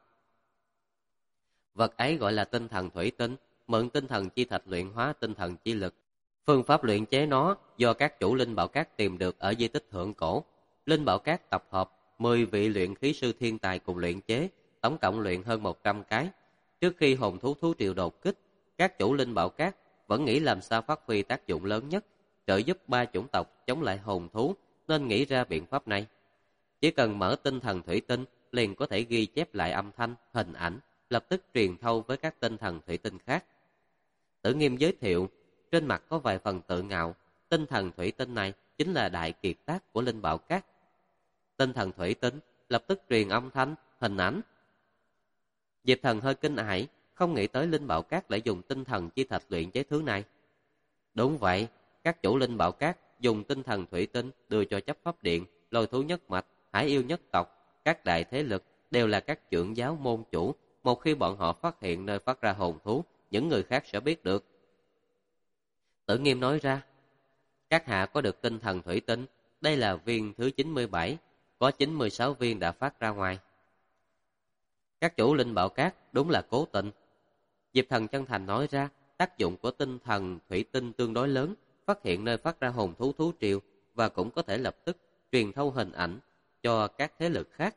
Vật ấy gọi là tinh thần thủy tinh, mượn tinh thần chi thạch luyện hóa tinh thần chi lực. Phương pháp luyện chế nó do các chủ Linh Bảo Cát tìm được ở di tích thượng cổ. Linh Bảo Cát tập hợp 10 vị luyện khí sư thiên tài cùng luyện chế, tổng cộng luyện hơn 100 cái. Trước khi hồn thú thú triều đột kích, các chủ Linh Bảo Cát vẫn nghĩ làm sao phát huy tác dụng lớn nhất, trợ giúp 3 chủng tộc chống lại hồn thú, nên nghĩ ra biện pháp này. Chỉ cần mở tinh thần thủy tinh, liền có thể ghi chép lại âm thanh, hình ảnh, lập tức truyền thâu với các tinh thần thủy tinh khác. Tử Nghiêm giới thiệu, trên mặt có vài phần tự ngạo, tinh thần thủy tinh này chính là đại kiệt tác của Linh Bảo Cát. Tinh thần thủy tinh lập tức truyền âm thanh, hình ảnh. Diệp Thần hơi kinh hãi, không nghĩ tới Linh Bảo Cát lại dùng tinh thần chi thạch luyện chế thứ này. Đúng vậy, các chủ Linh Bảo Cát dùng tinh thần thủy tinh đưa cho Chấp Pháp Điện, Lôi Thú Nhất Mạch, Hải Yêu Nhất Tộc, các đại thế lực đều là các trưởng giáo môn chủ. Một khi bọn họ phát hiện nơi phát ra hồn thú, những người khác sẽ biết được. Tử Nghiêm nói ra, các hạ có được tinh thần thủy tinh, đây là viên thứ 97, có 96 viên đã phát ra ngoài. Các chủ Linh Bảo Cát đúng là cố tình. Diệp Thần chân thành nói ra, tác dụng của tinh thần thủy tinh tương đối lớn, phát hiện nơi phát ra hồn thú thú triều và cũng có thể lập tức truyền thâu hình ảnh cho các thế lực khác.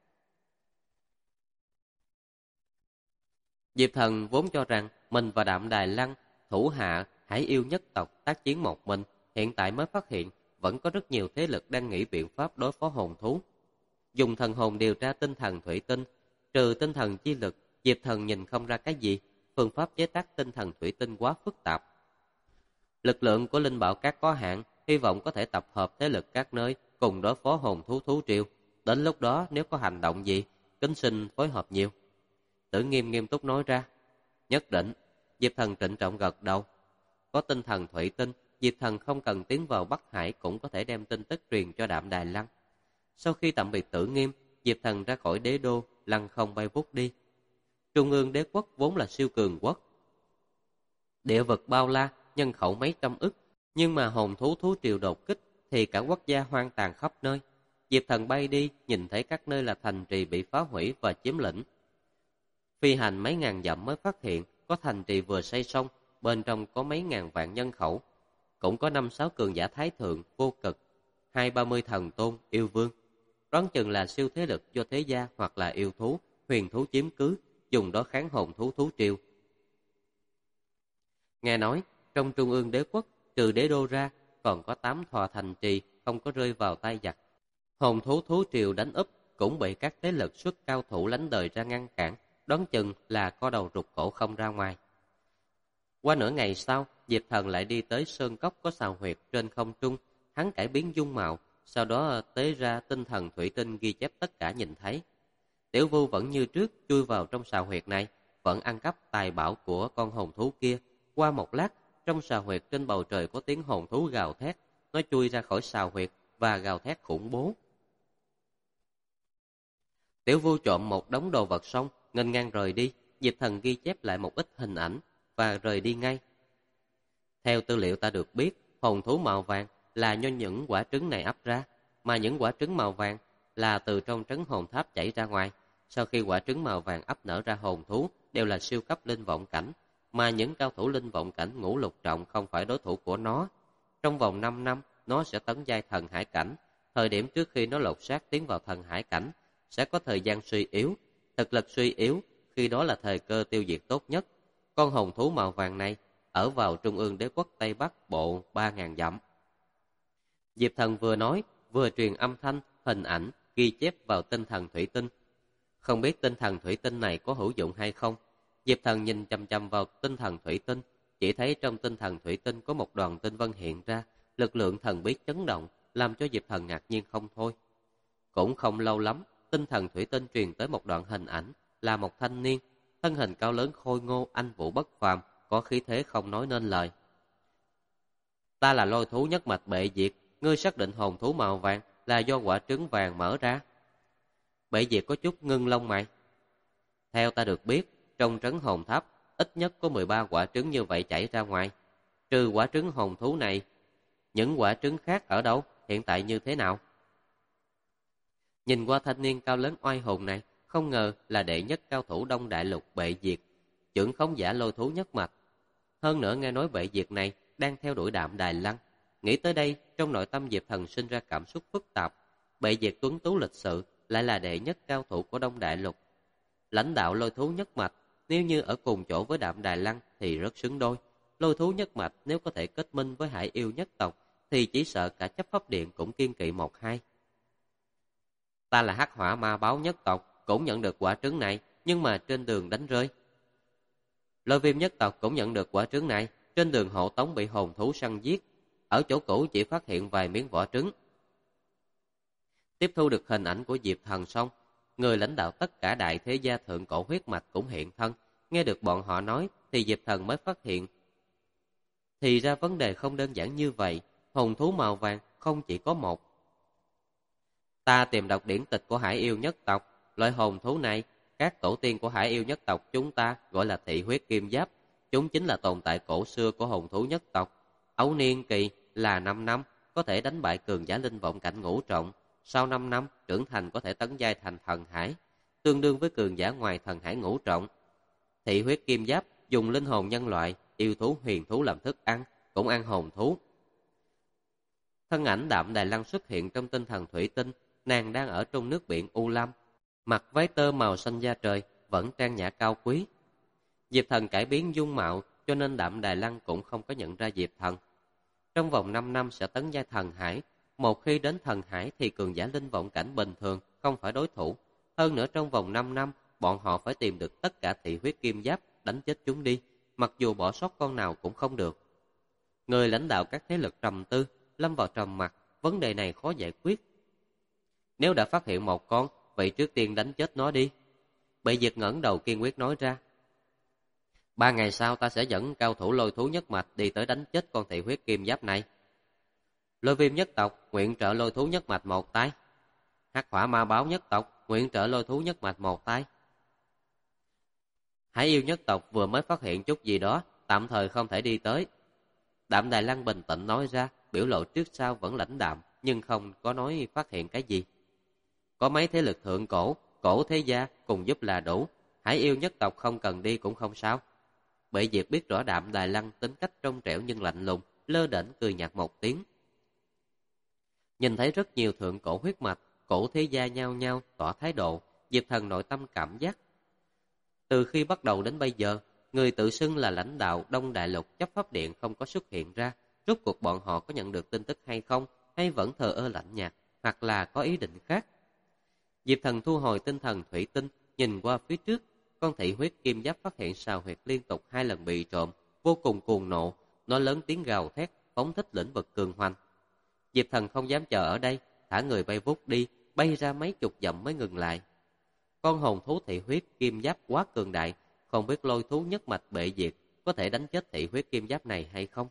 Diệp Thần vốn cho rằng mình và Đạm Đài Lăng, thủ hạ Hải Yêu Nhất Tộc tác chiến một mình, hiện tại mới phát hiện vẫn có rất nhiều thế lực đang nghĩ biện pháp đối phó hồn thú. Dùng thần hồn điều tra tinh thần thủy tinh, trừ tinh thần chi lực, Diệp Thần nhìn không ra cái gì, phương pháp chế tác tinh thần thủy tinh quá phức tạp. Lực lượng của Linh Bảo Các có hạn, hy vọng có thể tập hợp thế lực các nơi cùng đối phó hồn thú thú triều. Đến lúc đó nếu có hành động gì, kính xin phối hợp nhiều. Tử Nghiêm nghiêm túc nói ra. Nhất định. Diệp Thần trịnh trọng gật đầu. Có tinh thần thủy tinh, Diệp Thần không cần tiến vào Bắc Hải cũng có thể đem tin tức truyền cho Đạm Đài Lăng. Sau khi tạm biệt Tử Nghiêm, Diệp Thần ra khỏi đế đô, lăng không bay vút đi. Trung ương đế quốc vốn là siêu cường quốc. Địa vực bao la, nhân khẩu mấy trăm ức, nhưng mà hồn thú thú triều đột kích thì cả quốc gia hoang tàn khắp nơi. Diệp Thần bay đi, nhìn thấy các nơi là thành trì bị phá hủy và chiếm lĩnh. Phi hành mấy ngàn dặm mới phát hiện có thành trì vừa xây xong, bên trong có mấy ngàn vạn nhân khẩu. Cũng có 5-6 cường giả thái thượng, vô cực, 20-30 thần tôn, yêu vương. Đoán chừng là siêu thế lực do thế gia hoặc là yêu thú, huyền thú chiếm cứ, dùng đó kháng hồn thú thú triều. Nghe nói, trong trung ương đế quốc, trừ đế đô ra, còn có 8 tòa thành trì không có rơi vào tay giặc. Hồn thú thú triều đánh úp cũng bị các thế lực xuất cao thủ lánh đời ra ngăn cản, đoán chừng là co đầu rụt cổ không ra ngoài. Qua nửa ngày sau, Diệp Thần lại đi tới sơn cốc có sào huyệt trên không trung, hắn cải biến dung mạo, sau đó tế ra tinh thần thủy tinh ghi chép tất cả nhìn thấy. Tiểu Vu vẫn như trước chui vào trong sào huyệt này, vẫn ăn cắp tài bảo của con hồn thú kia. Qua một lát, trong sào huyệt trên bầu trời có tiếng hồn thú gào thét, nó chui ra khỏi sào huyệt và gào thét khủng bố. Tiểu Vu trộm một đống đồ vật xong, nghênh ngang rời đi. Diệp Thần ghi chép lại một ít hình ảnh và rời đi ngay. Theo tư liệu ta được biết, hồn thú màu vàng là do những quả trứng này ấp ra, mà những quả trứng màu vàng là từ trong trấn hồn tháp chảy ra ngoài. Sau khi quả trứng màu vàng ấp nở ra hồn thú đều là siêu cấp linh vọng cảnh, mà những cao thủ linh vọng cảnh ngũ lục trọng không phải đối thủ của nó. Trong vòng 5 năm, nó sẽ tấn giai thần hải cảnh. Thời điểm trước khi nó lột xác tiến vào thần hải cảnh, sẽ có thời gian suy yếu. Thực lực suy yếu, khi đó là thời cơ tiêu diệt tốt nhất. Con hồn thú màu vàng này ở vào trung ương đế quốc Tây Bắc bộ 3.000 dặm. Diệp Thần vừa nói, vừa truyền âm thanh, hình ảnh, ghi chép vào tinh thần thủy tinh. Không biết tinh thần thủy tinh này có hữu dụng hay không? Diệp Thần nhìn chằm chằm vào tinh thần thủy tinh, chỉ thấy trong tinh thần thủy tinh có một đoàn tinh vân hiện ra, lực lượng thần bí chấn động, làm cho Diệp Thần ngạc nhiên không thôi. Cũng không lâu lắm, tinh thần thủy tinh truyền tới một đoạn hình ảnh, là một thanh niên, thân hình cao lớn khôi ngô, anh vũ bất phàm, có khí thế không nói nên lời. Ta là lôi thú nhất mạch Bệ Diệt, ngươi xác định hồn thú màu vàng là do quả trứng vàng mở ra. Bệ Diệt có chút ngưng lông mày. Theo ta được biết, trong trấn hồn tháp ít nhất có 13 quả trứng như vậy chảy ra ngoài. Trừ quả trứng hồn thú này, những quả trứng khác ở đâu, hiện tại như thế nào? Nhìn qua thanh niên cao lớn oai hùng này, không ngờ là đệ nhất cao thủ Đông Đại Lục Bệ Diệt, trưởng khống giả lôi thú nhất mạch. Hơn nữa nghe nói Bệ Diệt này đang theo đuổi Đạm Đài Lăng. Nghĩ tới đây, trong nội tâm Diệp Thần sinh ra cảm xúc phức tạp. Bệ Diệt tuấn tú lịch sự, lại là đệ nhất cao thủ của Đông Đại Lục. Lãnh đạo lôi thú nhất mạch, nếu như ở cùng chỗ với Đạm Đài Lăng thì rất xứng đôi. Lôi thú nhất mạch nếu có thể kết minh với Hải Yêu nhất tộc, thì chỉ sợ cả chấp pháp điện cũng kiên kỵ 1-2. Ta là Hắc Hỏa Ma Báo nhất tộc, cũng nhận được quả trứng này, nhưng mà trên đường đánh rơi. Lôi Viêm nhất tộc cũng nhận được quả trứng này, trên đường hộ tống bị hồn thú săn giết. Ở chỗ cũ chỉ phát hiện vài miếng vỏ trứng. Tiếp thu được hình ảnh của Diệp Thần xong, người lãnh đạo tất cả đại thế gia thượng cổ huyết mạch cũng hiện thân. Nghe được bọn họ nói thì Diệp Thần mới phát hiện. Thì ra vấn đề không đơn giản như vậy, hồn thú màu vàng không chỉ có một. Ta tìm đọc điển tịch của Hải Yêu nhất tộc, loại hồn thú này, các tổ tiên của Hải Yêu nhất tộc chúng ta gọi là thị huyết kim giáp. Chúng chính là tồn tại cổ xưa của hồn thú nhất tộc. Ấu niên kỳ là 5 năm, có thể đánh bại cường giả linh vọng cảnh ngũ trọng. Sau 5 năm, trưởng thành có thể tấn giai thành thần hải, tương đương với cường giả ngoài thần hải ngũ trọng. Thị huyết kim giáp dùng linh hồn nhân loại, yêu thú huyền thú làm thức ăn, cũng ăn hồn thú. Thân ảnh Đạm Đài Lăng xuất hiện trong tinh thần thủy tinh, nàng đang ở trong nước biển U Lam, mặc váy tơ màu xanh da trời, vẫn trang nhã cao quý. Diệp Thần cải biến dung mạo, cho nên Đạm Đài Lăng cũng không có nhận ra Diệp Thần. Trong vòng 5 năm sẽ tấn giai thần hải, một khi đến thần hải thì cường giả linh vọng cảnh bình thường không phải đối thủ. Hơn nữa trong vòng 5 năm, bọn họ phải tìm được tất cả thị huyết kim giáp đánh chết chúng đi, mặc dù bỏ sót con nào cũng không được. Người lãnh đạo các thế lực trầm tư, lâm vào trầm mặc, vấn đề này khó giải quyết. Nếu đã phát hiện một con, vậy trước tiên đánh chết nó đi. Bệ Diệt ngẩng đầu kiên quyết nói ra. 3 ngày sau ta sẽ dẫn cao thủ Lôi Thú nhất mạch đi tới đánh chết con thị huyết kim giáp này. Lôi Viêm nhất tộc nguyện trợ Lôi Thú nhất mạch một tay. Hắc Hỏa Ma Báo nhất tộc nguyện trợ Lôi Thú nhất mạch một tay. Hải Yêu nhất tộc vừa mới phát hiện chút gì đó, tạm thời không thể đi tới. Đạm Đài Lăng bình tĩnh nói ra, biểu lộ trước sau vẫn lãnh đạm, nhưng không có nói phát hiện cái gì. Có mấy thế lực thượng cổ, cổ thế gia cùng giúp là đủ. Hải Yêu nhất tộc không cần đi cũng không sao. Bệ Diệt biết rõ Đạm Đài Lăng tính cách trong trẻo nhưng lạnh lùng, lơ đễnh cười nhạt một tiếng. Nhìn thấy rất nhiều thượng cổ huyết mạch, cổ thế gia nhao nhao tỏ thái độ, Diệp Thần nội tâm cảm giác. Từ khi bắt đầu đến bây giờ, người tự xưng là lãnh đạo Đông Đại Lục chấp pháp điện không có xuất hiện ra. Rốt cuộc bọn họ có nhận được tin tức hay không, hay vẫn thờ ơ lạnh nhạt, hoặc là có ý định khác. Diệp Thần thu hồi tinh thần thủy tinh, nhìn qua phía trước, con thị huyết kim giáp phát hiện sào huyệt liên tục 2 lần bị trộm, vô cùng cuồng nộ, nó lớn tiếng gào thét, phóng thích lĩnh vực cường hoành. Diệp Thần không dám chờ ở đây, thả người bay vút đi, bay ra mấy chục dặm mới ngừng lại. Con hồn thú thị huyết kim giáp quá cường đại, không biết Lôi Thú nhất mạch Bệ Diệt có thể đánh chết thị huyết kim giáp này hay không.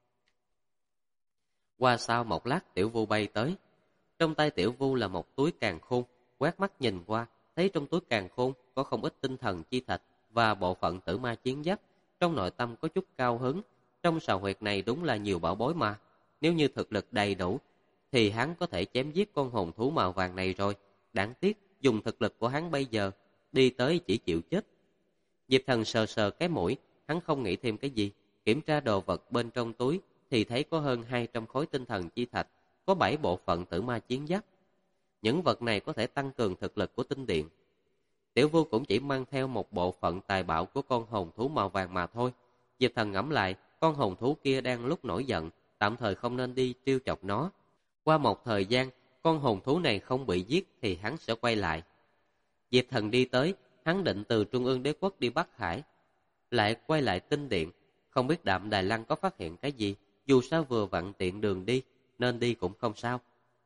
Qua sau một lát, Tiểu Vu bay tới. Trong tay Tiểu Vu là một túi càn khôn, quét mắt nhìn qua, thấy trong túi càn khôn có không ít tinh thần chi thạch và bộ phận tử ma chiến giáp. Trong nội tâm có chút cao hứng, trong sào huyệt này đúng là nhiều bảo bối mà. Nếu như thực lực đầy đủ, thì hắn có thể chém giết con hồn thú màu vàng này rồi. Đáng tiếc, dùng thực lực của hắn bây giờ, đi tới chỉ chịu chết. Diệp Thần sờ sờ cái mũi, hắn không nghĩ thêm cái gì. Kiểm tra đồ vật bên trong túi, thì thấy có hơn 200 khối tinh thần chi thạch, có 7 bộ phận tử ma chiến giáp. Những vật này có thể tăng cường thực lực của tinh điện. Tiểu Vu cũng chỉ mang theo một bộ phận tài bảo của con hồn thú màu vàng mà thôi. Diệp Thần ngẫm lại, con hồn thú kia đang lúc nổi giận, tạm thời không nên đi trêu chọc nó. Qua một thời gian, con hồn thú này không bị giết thì hắn sẽ quay lại. Diệp Thần đi tới, hắn định từ Trung ương Đế Quốc đi Bắc Hải, lại quay lại tinh điện. Không biết Đạm Đài Lăng có phát hiện cái gì, dù sao vừa vặn tiện đường đi, nên đi cũng không sao.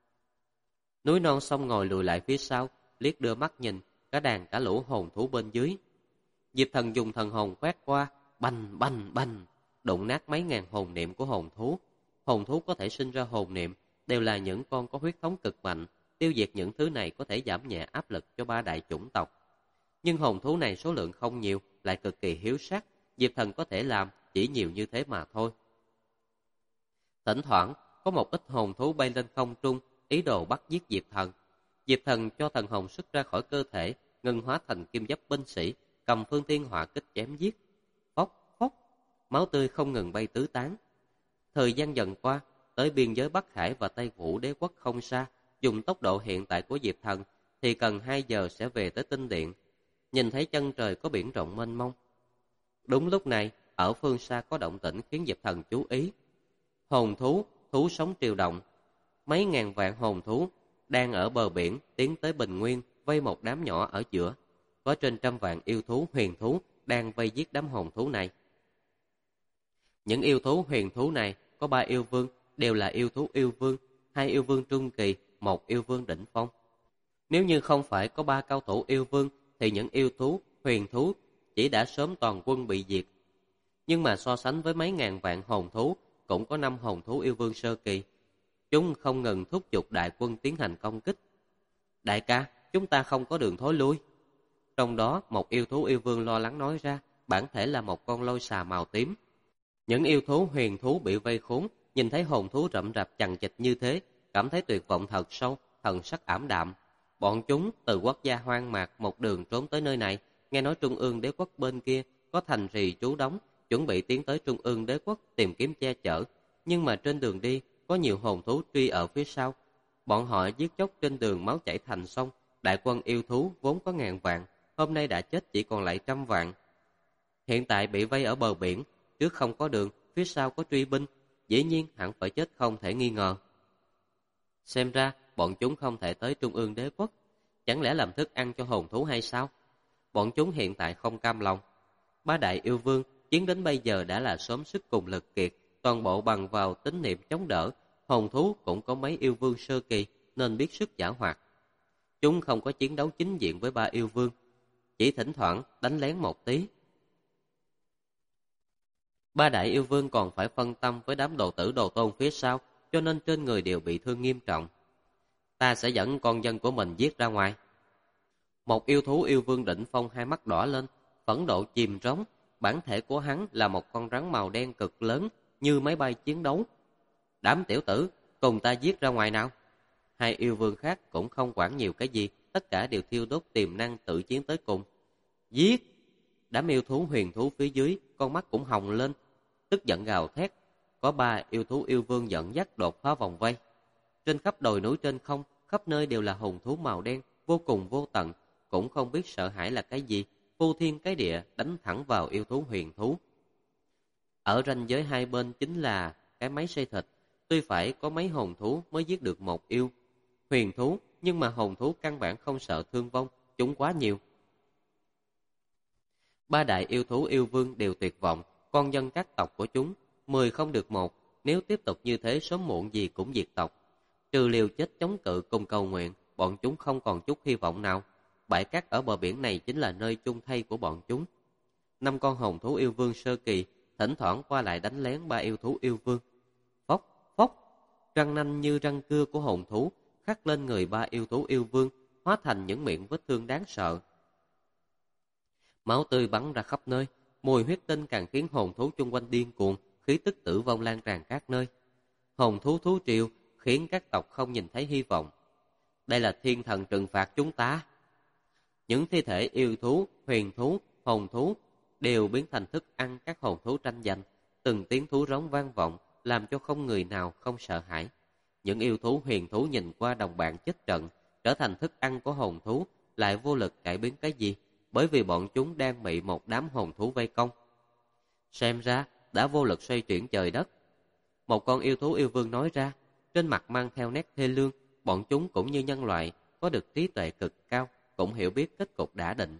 Núi non sông ngồi lùi lại phía sau, liếc đưa mắt nhìn, cả đàn cả lũ hồn thú bên dưới. Diệp Thần dùng thần hồn quét qua, bành bành bành, đụng nát mấy ngàn hồn niệm của hồn thú. Hồn thú có thể sinh ra hồn niệm, đều là những con có huyết thống cực mạnh, tiêu diệt những thứ này có thể giảm nhẹ áp lực cho 3 đại chủng tộc. Nhưng hồn thú này số lượng không nhiều, lại cực kỳ hiếu sát, Diệp Thần có thể làm chỉ nhiều như thế mà thôi. Thỉnh thoảng, có một ít hồn thú bay lên không trung, ý đồ bắt giết Diệp Thần. Diệp Thần cho thần hồn xuất ra khỏi cơ thể, ngưng hóa thành kim giáp binh sĩ, cầm phương thiên hỏa kích chém giết. Phốc phốc, máu tươi không ngừng bay tứ tán. Thời gian dần qua, tới biên giới Bắc Hải và Tây Vũ Đế Quốc không xa, dùng tốc độ hiện tại của Diệp Thần thì cần 2 giờ sẽ về tới tinh điện. Nhìn thấy chân trời có biển rộng mênh mông. Đúng lúc này, ở phương xa có động tĩnh khiến Diệp Thần chú ý. Hồn thú, thú sống triều động. Mấy ngàn vạn hồn thú đang ở bờ biển tiến tới bình nguyên, vây một đám nhỏ ở giữa. Có trên trăm vạn yêu thú huyền thú đang vây giết đám hồn thú này. Những yêu thú huyền thú này có 3 yêu vương, đều là yêu thú yêu vương, 2 yêu vương trung kỳ, 1 yêu vương đỉnh phong. Nếu như không phải có 3 cao thủ yêu vương thì những yêu thú huyền thú chỉ đã sớm toàn quân bị diệt. Nhưng mà so sánh với mấy ngàn vạn hồn thú, cũng có 5 hồn thú yêu vương sơ kỳ. Chúng không ngừng thúc giục đại quân tiến hành công kích. Đại ca, chúng ta không có đường thối lui. Trong đó, một yêu thú yêu vương lo lắng nói ra, bản thể là một con lôi xà màu tím. Những yêu thú huyền thú bị vây khốn, nhìn thấy hồn thú rậm rạp chằng chịt như thế, cảm thấy tuyệt vọng thật sâu, thần sắc ảm đạm. Bọn chúng từ quốc gia hoang mạc một đường trốn tới nơi này, nghe nói Trung ương Đế Quốc bên kia có thành trì trú đóng, chuẩn bị tiến tới Trung ương Đế Quốc tìm kiếm che chở. Nhưng mà trên đường đi, có nhiều hồn thú truy ở phía sau. Bọn họ giết chóc trên đường máu chảy thành sông, đại quân yêu thú vốn có ngàn vạn, hôm nay đã chết chỉ còn lại trăm vạn. Hiện tại bị vây ở bờ biển, trước không có đường, phía sau có truy binh, dĩ nhiên hẳn phải chết không thể nghi ngờ. Xem ra, bọn chúng không thể tới Trung ương Đế Quốc, chẳng lẽ làm thức ăn cho hồn thú hay sao? Bọn chúng hiện tại không cam lòng. Ba đại yêu vương chiến đến bây giờ đã là xóm sức cùng lực kiệt, toàn bộ bằng vào tín niệm chống đỡ. Hồn thú cũng có mấy yêu vương sơ kỳ nên biết sức giảo hoạt. Chúng không có chiến đấu chính diện với ba yêu vương, chỉ thỉnh thoảng đánh lén một tí. Ba đại yêu vương còn phải phân tâm với đám đồ tử đồ tôn phía sau, cho nên trên người đều bị thương nghiêm trọng. Ta sẽ dẫn con dân của mình giết ra ngoài. Một yêu thú yêu vương đỉnh phong hai mắt đỏ lên, phẫn nộ chìm rống. Bản thể của hắn là một con rắn màu đen cực lớn, như máy bay chiến đấu. Đám tiểu tử, cùng ta giết ra ngoài nào. Hai yêu vương khác cũng không quản nhiều cái gì, tất cả đều thiêu đốt tiềm năng tự chiến tới cùng. Giết! Đám yêu thú huyền thú phía dưới, con mắt cũng hồng lên, tức giận gào thét. Có ba yêu thú yêu vương dẫn dắt đột phá vòng vây. Trên khắp đồi núi trên không, khắp nơi đều là hùng thú màu đen, vô cùng vô tận, cũng không biết sợ hãi là cái gì, phô thiên cái địa đánh thẳng vào yêu thú huyền thú. Ở ranh giới hai bên chính là cái máy xay thịt, tuy phải có mấy hồn thú mới giết được một yêu huyền thú, nhưng mà hồn thú căn bản không sợ thương vong, chúng quá nhiều. Ba đại yêu thú yêu vương đều tuyệt vọng, con dân các tộc của chúng 10 không được một, nếu tiếp tục như thế sớm muộn gì cũng diệt tộc. Trừ liều chết chống cự cùng cầu nguyện, bọn chúng không còn chút hy vọng nào. Bãi cát ở bờ biển này chính là nơi chung thây của bọn chúng. 5 con hồn thú yêu vương sơ kỳ thỉnh thoảng qua lại đánh lén ba yêu thú yêu vương. Phốc, phốc, răng nanh như răng cưa của hồn thú khắc lên người ba yêu thú yêu vương, hóa thành những miệng vết thương đáng sợ. Máu tươi bắn ra khắp nơi, mùi huyết tinh càng khiến hồn thú chung quanh điên cuồng, khí tức tử vong lan tràn các nơi. Hồn thú thú triều khiến các tộc không nhìn thấy hy vọng. Đây là thiên thần trừng phạt chúng ta. Những thi thể yêu thú, huyền thú, hồn thú đều biến thành thức ăn các hồn thú tranh giành. Từng tiếng thú rống vang vọng, làm cho không người nào không sợ hãi. Những yêu thú huyền thú nhìn qua đồng bạn chết trận, trở thành thức ăn của hồn thú, lại vô lực cải biến cái gì, bởi vì bọn chúng đang bị một đám hồn thú vây công. Xem ra đã vô lực xoay chuyển trời đất. Một con yêu thú yêu vương nói ra, trên mặt mang theo nét thê lương. Bọn chúng cũng như nhân loại, có được trí tuệ cực cao, cũng hiểu biết kết cục đã định.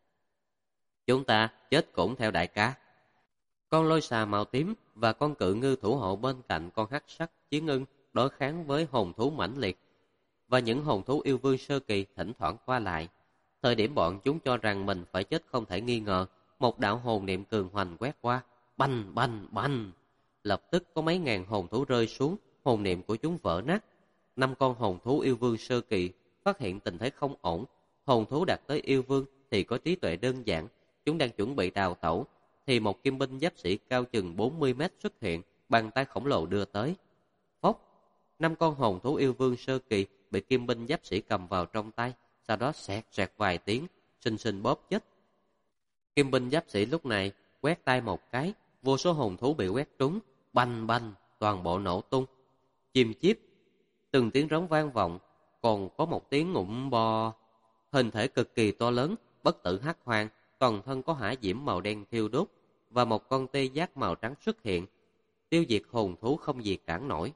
Chúng ta chết cũng theo đại ca. Con lôi xà màu tím và con cự ngư thủ hộ bên cạnh con hắc sắc chiến ưng đối kháng với hồn thú mãnh liệt, và những hồn thú yêu vương sơ kỳ thỉnh thoảng qua lại. Thời điểm bọn chúng cho rằng mình phải chết không thể nghi ngờ, một đạo hồn niệm cường hoành quét qua, bành bành bành, lập tức có mấy ngàn hồn thú rơi xuống, hồn niệm của chúng vỡ nát. 5 con hồn thú yêu vương sơ kỳ phát hiện tình thế không ổn. Hồn thú đạt tới yêu vương thì có trí tuệ đơn giản, chúng đang chuẩn bị đào tẩu, thì một kim binh giáp sĩ cao chừng 40 mét xuất hiện, bàn tay khổng lồ đưa tới. Phốc, 5 con hồn thú yêu vương sơ kỳ bị kim binh giáp sĩ cầm vào trong tay, sau đó xẹt xẹt vài tiếng, xinh xinh bóp chết. Kim binh giáp sĩ lúc này quét tay một cái, vô số hồn thú bị quét trúng, bành bành, toàn bộ nổ tung. Chim chíp, từng tiếng rống vang vọng, còn có một tiếng ngụm bò. Hình thể cực kỳ to lớn, bất tử hắc hoàng, toàn thân có hỏa diễm màu đen thiêu đốt, và một con tê giác màu trắng xuất hiện, tiêu diệt hồn thú không gì cản nổi.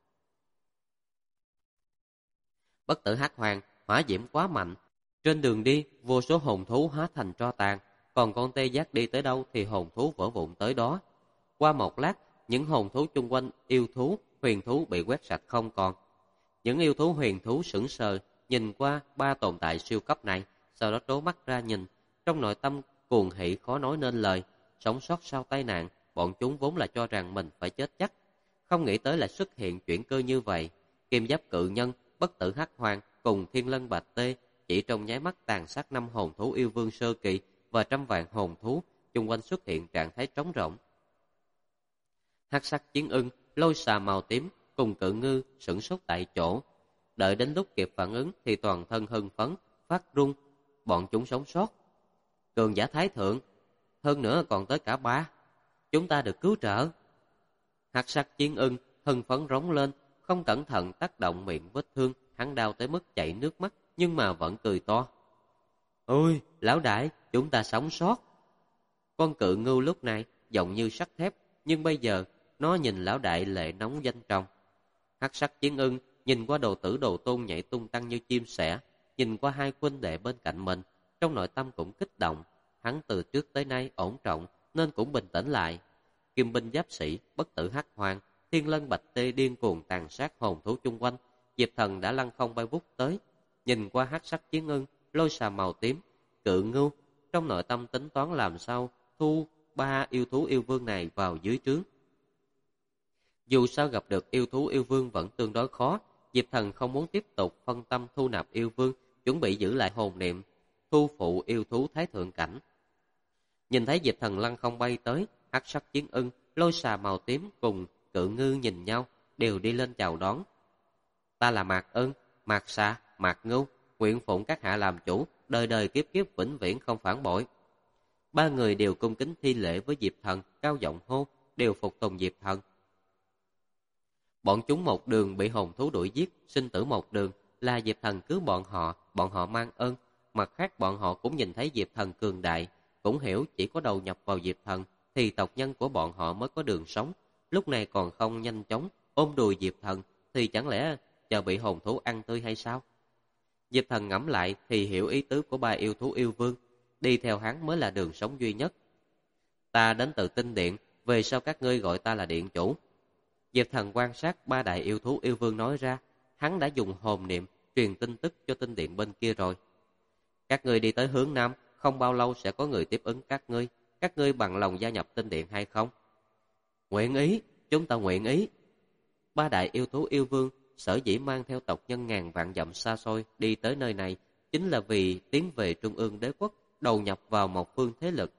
Bất tử hắc hoàng, hỏa diễm quá mạnh, trên đường đi vô số hồn thú hóa thành tro tàn, còn con tê giác đi tới đâu thì hồn thú vỡ vụn tới đó. Qua một lát, những hồn thú chung quanh yêu thú, huyền thú bị quét sạch không còn. Những yêu thú huyền thú sững sờ nhìn qua ba tồn tại siêu cấp này, sau đó trố mắt ra nhìn, trong nội tâm cuồng hỉ khó nói nên lời. Sống sót sau tai nạn, bọn chúng vốn là cho rằng mình phải chết chắc, không nghĩ tới lại xuất hiện chuyển cơ như vậy. Kim giáp cự nhân, bất tử hắc hoàng cùng thiên lân bạch tê chỉ trong nháy mắt tàn sát 5 hồn thú yêu vương sơ kỳ và trăm vạn hồn thú chung quanh xuất hiện trạng thái trống rỗng. Hắc sắc chiến ưng, lôi xà màu tím cùng cự ngư sửng sốt tại chỗ, đợi đến lúc kịp phản ứng thì toàn thân hưng phấn phát run. Bọn chúng sống sót, cường giả thái thượng, hơn nữa còn tới cả 3, chúng ta được cứu trợ. Hắc sắc chiến ưng hưng phấn rống lên, không cẩn thận tác động miệng vết thương, hắn đau tới mức chảy nước mắt, nhưng mà vẫn cười to. Ôi, lão đại, chúng ta sống sót. Con cự ngưu lúc này giọng như sắt thép, nhưng bây giờ nó nhìn lão đại lệ nóng danh trọng. Hắc sắc chiến ưng nhìn qua đồ tử đồ tôn nhảy tung tăng như chim sẻ, nhìn qua hai huynh đệ bên cạnh mình, trong nội tâm cũng kích động. hắn từ trước tới nay ổn trọng nên cũng bình tĩnh lại. Kim binh giáp sĩ, bất tử hắc hoàng, thiên lân bạch tê điên cuồng tàn sát hồn thú chung quanh. Diệp Thần đã lăng không bay vút tới, nhìn qua hắc sắc chiến ưng, lôi xà màu tím, cự ngưu, trong nội tâm tính toán làm sao thu 3 yêu thú yêu vương này vào dưới trướng. Dù sao gặp được yêu thú yêu vương vẫn tương đối khó, Diệp Thần không muốn tiếp tục phân tâm thu nạp yêu vương, chuẩn bị giữ lại hồn niệm, thu phụ yêu thú thái thượng cảnh. Nhìn thấy Diệp Thần lăng không bay tới, hắc sắc chiến ưng, lôi xà màu tím cùng cự ngư nhìn nhau, đều đi lên chào đón. Ta là Mạc Ưng, Mạc Xà, Mạc Ngưu, nguyện phụng các hạ làm chủ, đời đời kiếp kiếp vĩnh viễn không phản bội. 3 người đều cung kính thi lễ với Diệp Thần, cao giọng hô, đều phục tùng Diệp Thần. Bọn chúng một đường bị hồn thú đuổi giết, sinh tử một đường, là Diệp Thần cứu bọn họ mang ơn. Mặt khác bọn họ cũng nhìn thấy Diệp Thần cường đại, cũng hiểu chỉ có đầu nhập vào Diệp Thần thì tộc nhân của bọn họ mới có đường sống. Lúc này còn không nhanh chóng ôm đùi Diệp Thần thì chẳng lẽ chờ bị hồn thú ăn tươi hay sao? Diệp Thần ngẫm lại thì hiểu ý tứ của 3 yêu thú yêu vương, đi theo hắn mới là đường sống duy nhất. Ta đến từ Tinh Điện, về sau các ngươi gọi ta là Điện Chủ. Diệp Thần quan sát 3 đại yêu thú yêu vương nói ra, hắn đã dùng hồn niệm truyền tin tức cho Tinh Điện bên kia rồi. Các ngươi đi tới hướng Nam, không bao lâu sẽ có người tiếp ứng các ngươi bằng lòng gia nhập Tinh Điện hay không? Nguyện ý, chúng ta nguyện ý. 3 đại yêu thú yêu vương sở dĩ mang theo tộc nhân ngàn vạn dặm xa xôi đi tới nơi này chính là vì tiến về Trung ương đế quốc, đầu nhập vào một phương thế lực.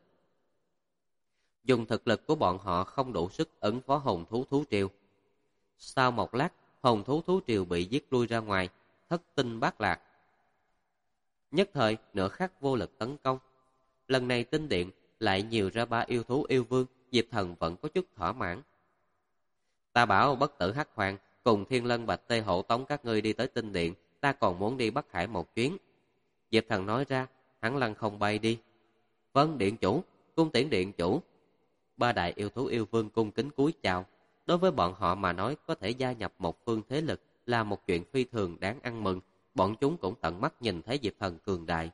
Dùng thực lực của bọn họ không đủ sức ứng phó hồn thú thú triều. Sau một lát, hồn thú thú triều bị giết lui ra ngoài, thất tinh bát lạc. Nhất thời, nửa khắc vô lực tấn công. Lần này Tinh Điện lại nhiều ra 3 yêu thú yêu vương, Diệp Thần vẫn có chút thỏa mãn. Ta bảo bất tử hắc hoàng cùng thiên lân bạch tê hộ tống các ngươi đi tới Tinh Điện, ta còn muốn đi Bắc Hải một chuyến. Diệp Thần nói ra, hắn lăng không bay đi. Vâng, Điện Chủ, cung tiễn Điện Chủ. 3 đại yêu thú yêu vương cung kính cúi chào. Đối với bọn họ mà nói, có thể gia nhập một phương thế lực là một chuyện phi thường đáng ăn mừng. Bọn chúng cũng tận mắt nhìn thấy Diệp Thần cường đại.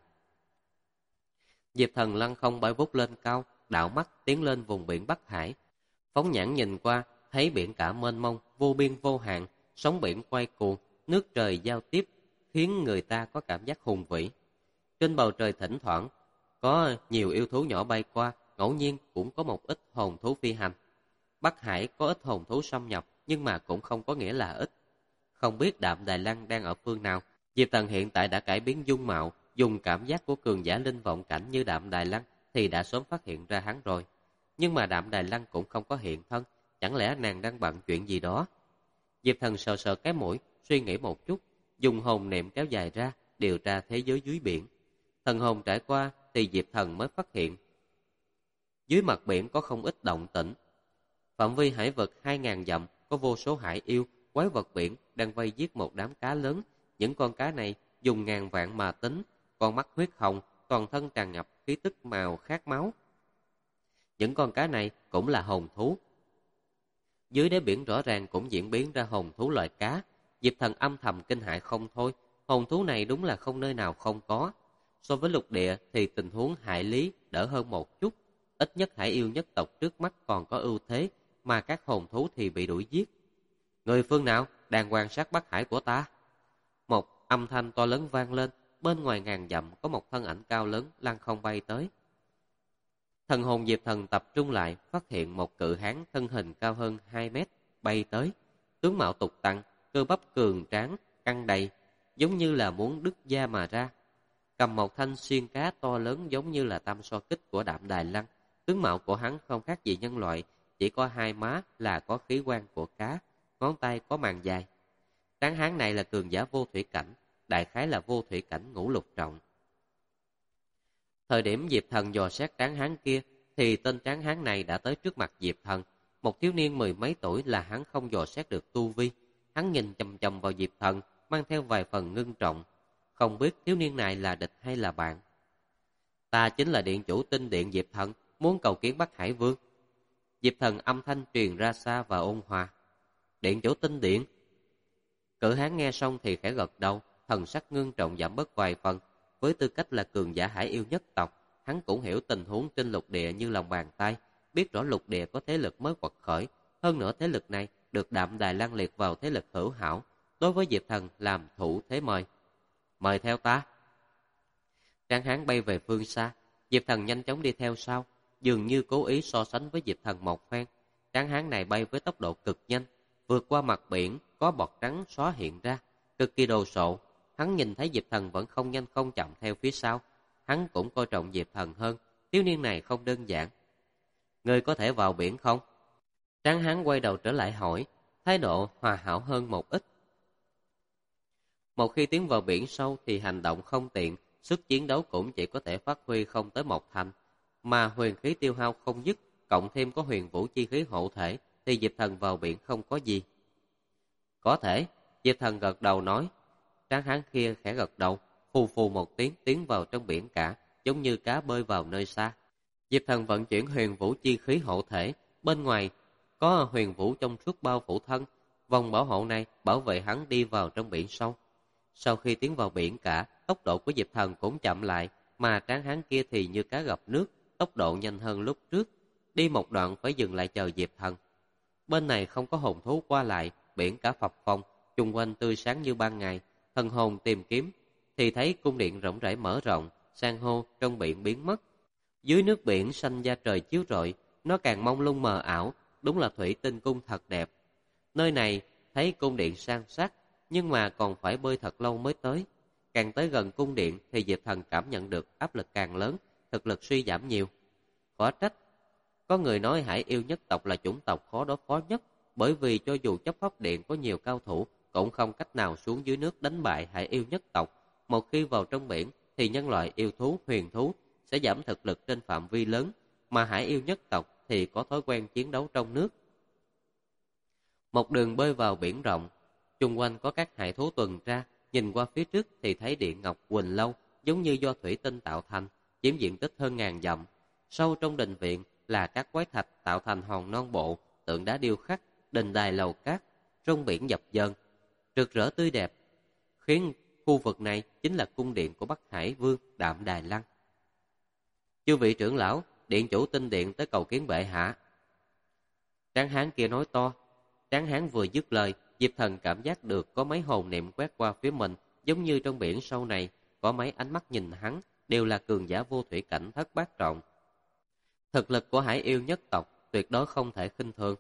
Diệp Thần lăng không bay vút lên cao, đảo mắt tiến lên vùng biển Bắc Hải. Phóng nhãn nhìn qua, thấy biển cả mênh mông, vô biên vô hạn, sóng biển quay cuồng, nước trời giao tiếp, khiến người ta có cảm giác hùng vĩ. Trên bầu trời thỉnh thoảng có nhiều yêu thú nhỏ bay qua, ngẫu nhiên cũng có một ít hồn thú phi hành. Bắc Hải có ít hồn thú xâm nhập, nhưng mà cũng không có nghĩa là ít. Không biết Đạm Đài Lăng đang ở phương nào. Diệp Thần hiện tại đã cải biến dung mạo, dùng cảm giác của cường giả linh vọng cảnh như Đạm Đài Lăng thì đã sớm phát hiện ra hắn rồi. Nhưng mà Đạm Đài Lăng cũng không có hiện thân, chẳng lẽ nàng đang bận chuyện gì đó? Diệp Thần sờ sờ cái mũi, suy nghĩ một chút, dùng hồn niệm kéo dài ra, điều tra thế giới dưới biển. Thần hồn trải qua thì Diệp Thần mới phát hiện dưới mặt biển có không ít động tĩnh. Phạm vi hải vực 2000 dặm có vô số hải yêu, quái vật biển đang vây giết một đám cá lớn. Những con cá này dùng ngàn vạn mà tính, con mắt huyết hồng, toàn thân tràn ngập khí tức màu khát máu. Những con cá này cũng là hồn thú. Dưới đáy biển rõ ràng cũng diễn biến ra hồn thú loại cá. Diệp Thần âm thầm kinh hãi không thôi, hồn thú này đúng là không nơi nào không có. So với lục địa thì tình huống hải lý đỡ hơn một chút. Ít nhất hải yêu nhất tộc trước mắt còn có ưu thế, mà các hồn thú thì bị đuổi giết. Người phương nào đang quan sát Bắc Hải của ta? Một âm thanh to lớn vang lên, bên ngoài ngàn dặm có một thân ảnh cao lớn lăng không bay tới. Thần hồn Diệp Thần tập trung lại, phát hiện một cự hán thân hình cao hơn 2 mét bay tới, tướng mạo tục tằng, cơ bắp cường tráng, căng đầy, giống như là muốn đứt da mà ra. Cầm một thanh xiên cá to lớn giống như là tam so kích của Đạm Đài Lăng. Tướng mạo của hắn không khác gì nhân loại, chỉ có hai má là có khí quan của cá, ngón tay có màng dài. Tráng hán này là cường giả vô thủy cảnh, đại khái là vô thủy cảnh ngũ lục trọng. Thời điểm Diệp Thần dò xét tráng hán kia, thì tên tráng hán này đã tới trước mặt Diệp Thần. Một thiếu niên 10 mấy tuổi là hắn không dò xét được tu vi. Hắn nhìn chằm chằm vào Diệp Thần, mang theo vài phần ngưng trọng. Không biết thiếu niên này là địch hay là bạn. Ta chính là điện chủ Tinh Điện Diệp Thần, muốn cầu kiến Bắc Hải Vương. Diệp Thần âm thanh truyền ra xa và ôn hòa. Điện chủ Tinh Điện. Cự hán nghe xong thì khẽ gật đầu, thần sắc ngưng trọng giảm bớt vài phần. Với tư cách là cường giả hải yêu nhất tộc, hắn cũng hiểu tình huống trên lục địa như lòng bàn tay, biết rõ lục địa có thế lực mới quật khởi. Hơn nữa thế lực này được Đạm Đài Lăng liệt vào thế lực hữu hảo, đối với Diệp Thần làm thủ thế mời. Mời theo ta. Tráng hán bay về phương xa, Diệp Thần nhanh chóng đi theo sau, dường như cố ý so sánh với Diệp Thần một phen. Tráng hán này bay với tốc độ cực nhanh, vượt qua mặt biển, có bọt trắng xóa hiện ra, cực kỳ đồ sộ. Hắn nhìn thấy Diệp Thần vẫn không nhanh không chậm theo phía sau, hắn cũng coi trọng Diệp Thần hơn, thiếu niên này không đơn giản. Ngươi có thể vào biển không? Tráng hán quay đầu trở lại hỏi, thái độ hòa hảo hơn một ít. Một khi tiến vào biển sâu thì hành động không tiện, sức chiến đấu cũng chỉ có thể phát huy không tới một thành, mà huyền khí tiêu hao không dứt, cộng thêm có huyền vũ chi khí hộ thể, thì Diệp Thần vào biển không có gì. Có thể, Diệp Thần gật đầu nói. Tráng hán kia khẽ gật đầu, phù phù một tiếng tiến vào trong biển cả, giống như cá bơi vào nơi xa. Diệp Thần vận chuyển huyền vũ chi khí hộ thể, bên ngoài có huyền vũ trong suốt bao phủ thân, vòng bảo hộ này bảo vệ hắn đi vào trong biển sâu. Sau khi tiến vào biển cả, tốc độ của Diệp Thần cũng chậm lại, mà tráng hán kia thì như cá gặp nước, tốc độ nhanh hơn lúc trước. Đi một đoạn phải dừng lại chờ Diệp Thần. Bên này không có hồn thú qua lại, biển cả phập phồng, chung quanh tươi sáng như ban ngày. Thần hồn tìm kiếm, thì thấy cung điện rộng rãi mở rộng, san hô trong biển biến mất. Dưới nước biển xanh da trời chiếu rọi, nó càng mông lung mờ ảo, đúng là thủy tinh cung thật đẹp. Nơi này thấy cung điện san sát, nhưng mà còn phải bơi thật lâu mới tới. Càng tới gần cung điện thì Diệp Thần cảm nhận được áp lực càng lớn, thực lực suy giảm nhiều. Khó trách, có người nói Hải Yêu nhất tộc là chủng tộc khó đối phó nhất, bởi vì cho dù chấp pháp điện có nhiều cao thủ, cũng không cách nào xuống dưới nước đánh bại Hải Yêu nhất tộc. Một khi vào trong biển thì nhân loại yêu thú, huyền thú sẽ giảm thực lực trên phạm vi lớn, mà Hải Yêu nhất tộc thì có thói quen chiến đấu trong nước. Một đường bơi vào biển rộng, chung quanh có các hải thú tuần tra, nhìn qua phía trước thì thấy điện ngọc Quỳnh Lâu giống như do thủy tinh tạo thành, chiếm diện tích hơn 1000 dặm. Sâu trong đình viện là các quái thạch tạo thành hòn non bộ, tượng đá điêu khắc, đình đài lầu cát, trong biển dập dờn, rực rỡ tươi đẹp, khiến khu vực này chính là cung điện của Bắc Hải Vương Đạm Đài Lăng. Chư vị trưởng lão, điện chủ tinh điện tới cầu kiến bệ hạ. Tráng hán kia nói to. Tráng hán vừa dứt lời, Diệp Thần cảm giác được có mấy hồn niệm quét qua phía mình, giống như trong biển sâu này có mấy ánh mắt nhìn hắn, đều là cường giả vô thủy cảnh thất bát trọng. Thực lực của Hải Yêu nhất tộc tuyệt đối không thể khinh thường.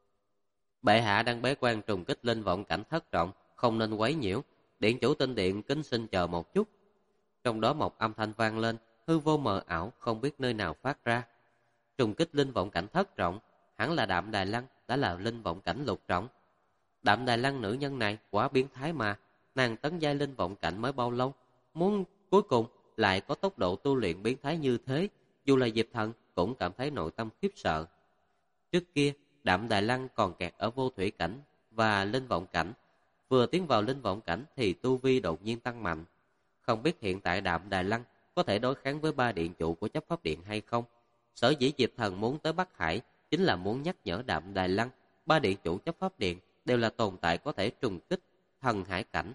Bệ hạ đang bế quan trùng kích linh vọng cảnh thất trọng, không nên quấy nhiễu. Điện chủ tinh điện kính xin chờ một chút. Trong đó một âm thanh vang lên, hư vô mờ ảo, không biết nơi nào phát ra. Trùng kích linh vọng cảnh thất trọng, hẳn là Đạm Đài Lăng đã là linh vọng cảnh lục trọng. Đạm Đài Lăng nữ nhân này quá biến thái mà, nàng tấn giai linh vọng cảnh mới bao lâu, muốn cuối cùng lại có tốc độ tu luyện biến thái như thế, dù là Diệp Thần cũng cảm thấy nội tâm khiếp sợ. Trước kia, Đạm Đài Lăng còn kẹt ở vô thủy cảnh và linh vọng cảnh, vừa tiến vào linh vọng cảnh thì tu vi đột nhiên tăng mạnh. Không biết hiện tại Đạm Đài Lăng có thể đối kháng với 3 điện chủ của chấp pháp điện hay không. Sở dĩ Diệp Thần muốn tới Bắc Hải chính là muốn nhắc nhở Đạm Đài Lăng, 3 điện chủ chấp pháp điện đều là tồn tại có thể trùng kích thần hải cảnh.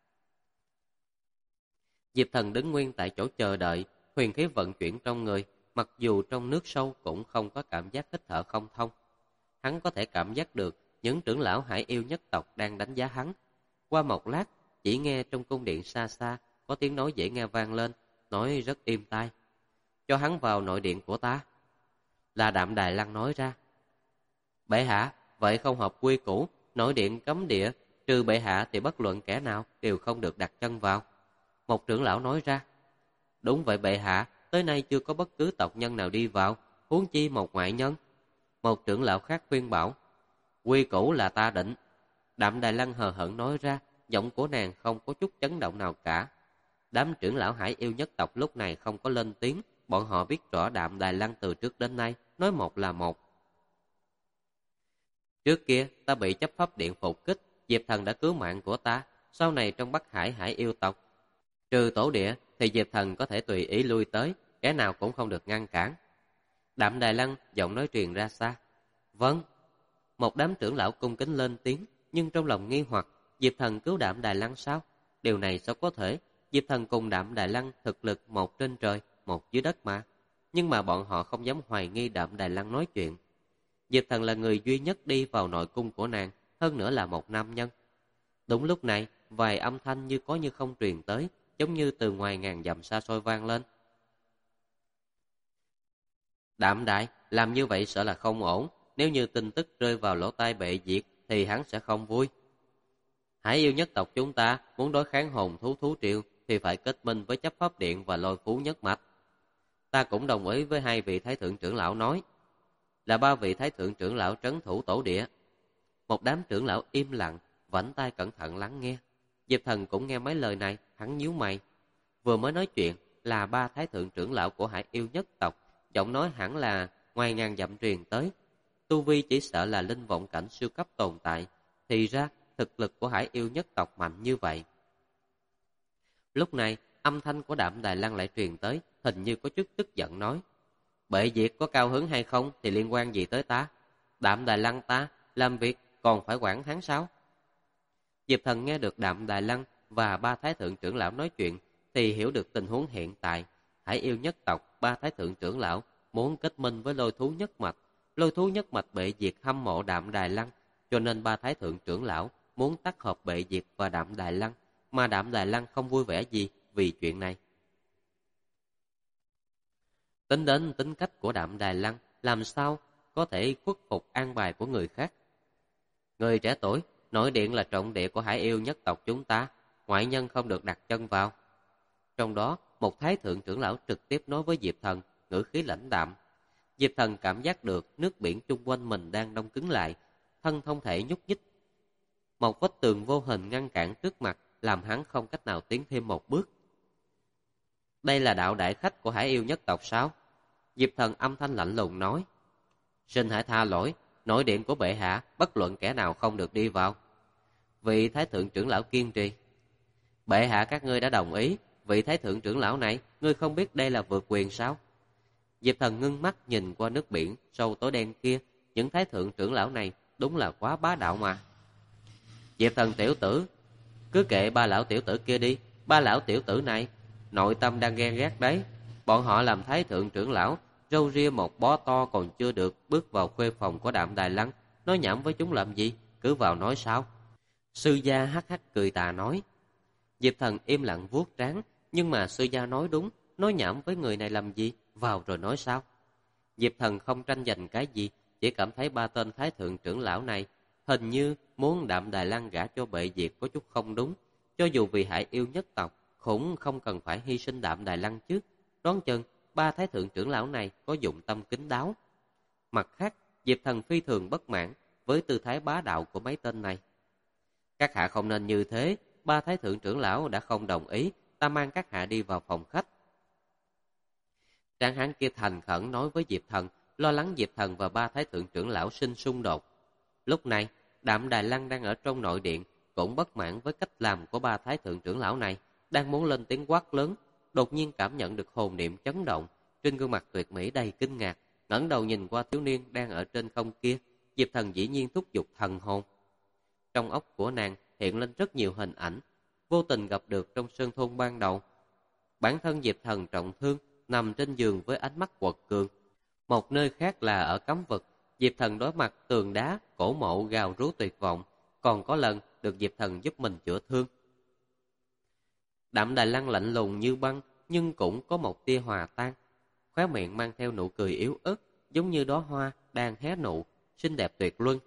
Diệp Thần đứng nguyên tại chỗ chờ đợi, huyền khí vận chuyển trong người, mặc dù trong nước sâu cũng không có cảm giác hít thở không thông. Hắn có thể cảm giác được những trưởng lão Hải Yêu nhất tộc đang đánh giá hắn. Qua một lát, chỉ nghe trong cung điện xa xa có tiếng nói dễ nghe vang lên, nói rất êm tai. Cho hắn vào nội điện của ta. Là Đạm Đài Lăng nói ra. Bệ hạ, vậy không hợp quy củ, nội điện cấm địa, trừ bệ hạ thì bất luận kẻ nào đều không được đặt chân vào. Một trưởng lão nói ra. Đúng vậy bệ hạ, tới nay chưa có bất cứ tộc nhân nào đi vào, huống chi một ngoại nhân. Một trưởng lão khác khuyên bảo. Quy củ là ta định. Đạm Đài Lăng hờ hững nói ra, giọng của nàng không có chút chấn động nào cả. Đám trưởng lão Hải Yêu nhất tộc lúc này không có lên tiếng, bọn họ biết rõ Đạm Đài Lăng từ trước đến nay, nói một là một. Trước kia, ta bị chấp pháp điện phục kích, Diệp Thần đã cứu mạng của ta, sau này trong Bắc Hải Hải Yêu tộc, trừ tổ địa thì Diệp Thần có thể tùy ý lui tới, kẻ nào cũng không được ngăn cản. Đạm Đài Lăng giọng nói truyền ra xa. Vâng. Một đám trưởng lão cung kính lên tiếng, nhưng trong lòng nghi hoặc, Diệp Thần cứu Đạm Đài Lăng sao? Điều này sao có thể? Diệp Thần cùng Đạm Đài Lăng thực lực một trên trời, một dưới đất mà. nhưng mà bọn họ không dám hoài nghi Đạm Đài Lăng nói chuyện. Diệp Thần là người duy nhất đi vào nội cung của nàng, hơn nữa là một nam nhân. Đúng lúc này, vài âm thanh như có như không truyền tới, giống như từ ngoài ngàn dặm xa xôi vang lên. Đạm Đại, làm như vậy sợ là không ổn, nếu như tin tức rơi vào lỗ tai bệ diệt thì hắn sẽ không vui. Hải yêu nhất tộc chúng ta muốn đối kháng hồn thú triệu thì phải kết minh với chấp pháp điện và lôi phú nhất mạch. Ta cũng đồng ý với hai vị thái thượng trưởng lão nói. Là ba vị thái thượng trưởng lão trấn thủ tổ địa. Một đám trưởng lão im lặng, vảnh tai cẩn thận lắng nghe. Diệp Thần cũng nghe mấy lời này, hắn nhíu mày. Vừa mới nói chuyện là ba thái thượng trưởng lão của Hải yêu nhất tộc, giọng nói hẳn là ngoài ngàn dặm truyền tới. Tu vi chỉ sợ là linh vọng cảnh siêu cấp tồn tại, thì ra thực lực của Hải yêu nhất tộc mạnh như vậy. Lúc này, âm thanh của Đạm Đài Lăng lại truyền tới, hình như có chút tức giận nói. Bệ diệt có cao hứng hay không thì liên quan gì tới ta? Đạm Đài Lăng ta làm việc còn phải quản hắn sao? Diệp Thần nghe được Đạm Đài Lăng và ba thái thượng trưởng lão nói chuyện thì hiểu được tình huống hiện tại. Hải yêu nhất tộc, ba thái thượng trưởng lão muốn kết minh với lôi thú nhất mạch. Lôi thú nhất mạch bệ diệt hâm mộ Đạm Đài Lăng, cho nên ba thái thượng trưởng lão muốn tác hợp bệ diệt và Đạm Đài Lăng, mà Đạm Đài Lăng không vui vẻ gì vì chuyện này. Tính đến tính cách của Đạm Đài Lăng, làm sao có thể khuất phục an bài của người khác. Người trẻ tuổi, nội điện là trọng địa của Hải yêu nhất tộc chúng ta, ngoại nhân không được đặt chân vào. Trong đó, một thái thượng trưởng lão trực tiếp nói với Diệp Thần, ngữ khí lãnh đạm. Diệp Thần cảm giác được nước biển chung quanh mình đang đông cứng lại, thân không thể nhúc nhích. Một vách tường vô hình ngăn cản trước mặt, làm hắn không cách nào tiến thêm một bước. Đây là đạo đại khách của Hải yêu nhất tộc sao? Diệp Thần âm thanh lạnh lùng nói. Xin hãy tha lỗi, nội điện của bệ hạ bất luận kẻ nào không được đi vào. Vị thái thượng trưởng lão kiên trì. Bệ hạ các ngươi đã đồng ý, vị thái thượng trưởng lão này, ngươi không biết đây là vượt quyền sao? Diệp Thần ngưng mắt nhìn qua nước biển sâu tối đen kia, những thái thượng trưởng lão này đúng là quá bá đạo mà. Diệp Thần tiểu tử, cứ kệ ba lão tiểu tử kia đi, ba lão tiểu tử này nội tâm đang ghen ghét đấy. Bọn họ làm thái thượng trưởng lão, râu ria một bó to còn chưa được bước vào khuê phòng của Đạm Đài Lăng, nói nhảm với chúng làm gì, cứ vào nói sao? Sư gia hắc hắc cười tà nói. Diệp Thần im lặng vuốt trán, nhưng mà sư gia nói đúng, nói nhảm với người này làm gì, vào rồi nói sao? Diệp Thần không tranh giành cái gì, chỉ cảm thấy ba tên thái thượng trưởng lão này hình như muốn Đạm Đài Lăng gả cho bệ diệt có chút không đúng. Cho dù vì Hải yêu nhất tộc, cũng không cần phải hy sinh Đạm Đài Lăng chứ. Đoán chừng ba thái thượng trưởng lão này có dụng tâm kín đáo. Mặt khác, Diệp Thần phi thường bất mãn với tư thái bá đạo của mấy tên này. Các hạ không nên như thế, ba thái thượng trưởng lão đã không đồng ý, ta mang các hạ đi vào phòng khách. Tráng hán kia thành khẩn nói với Diệp Thần, lo lắng Diệp Thần và ba thái thượng trưởng lão sinh xung đột. Lúc này, Đạm Đài Lăng đang ở trong nội điện, cũng bất mãn với cách làm của ba thái thượng trưởng lão này, đang muốn lên tiếng quát lớn, đột nhiên cảm nhận được hồn niệm chấn động, trên gương mặt tuyệt mỹ đầy kinh ngạc, ngẩng đầu nhìn qua thiếu niên đang ở trên không kia, Diệp Thần dĩ nhiên thúc giục thần hồn. Trong óc của nàng hiện lên rất nhiều hình ảnh, vô tình gặp được trong sơn thôn ban đầu. Bản thân Diệp Thần trọng thương, nằm trên giường với ánh mắt quật cường. Một nơi khác là ở cấm vực, Diệp Thần đối mặt tường đá, cổ mộ gào rú tuyệt vọng, còn có lần được Diệp Thần giúp mình chữa thương. Đạm Đài Lăng lạnh lùng như băng, nhưng cũng có một tia hòa tan. Khóe miệng mang theo nụ cười yếu ớt, giống như đóa hoa đang hé nụ, xinh đẹp tuyệt luân.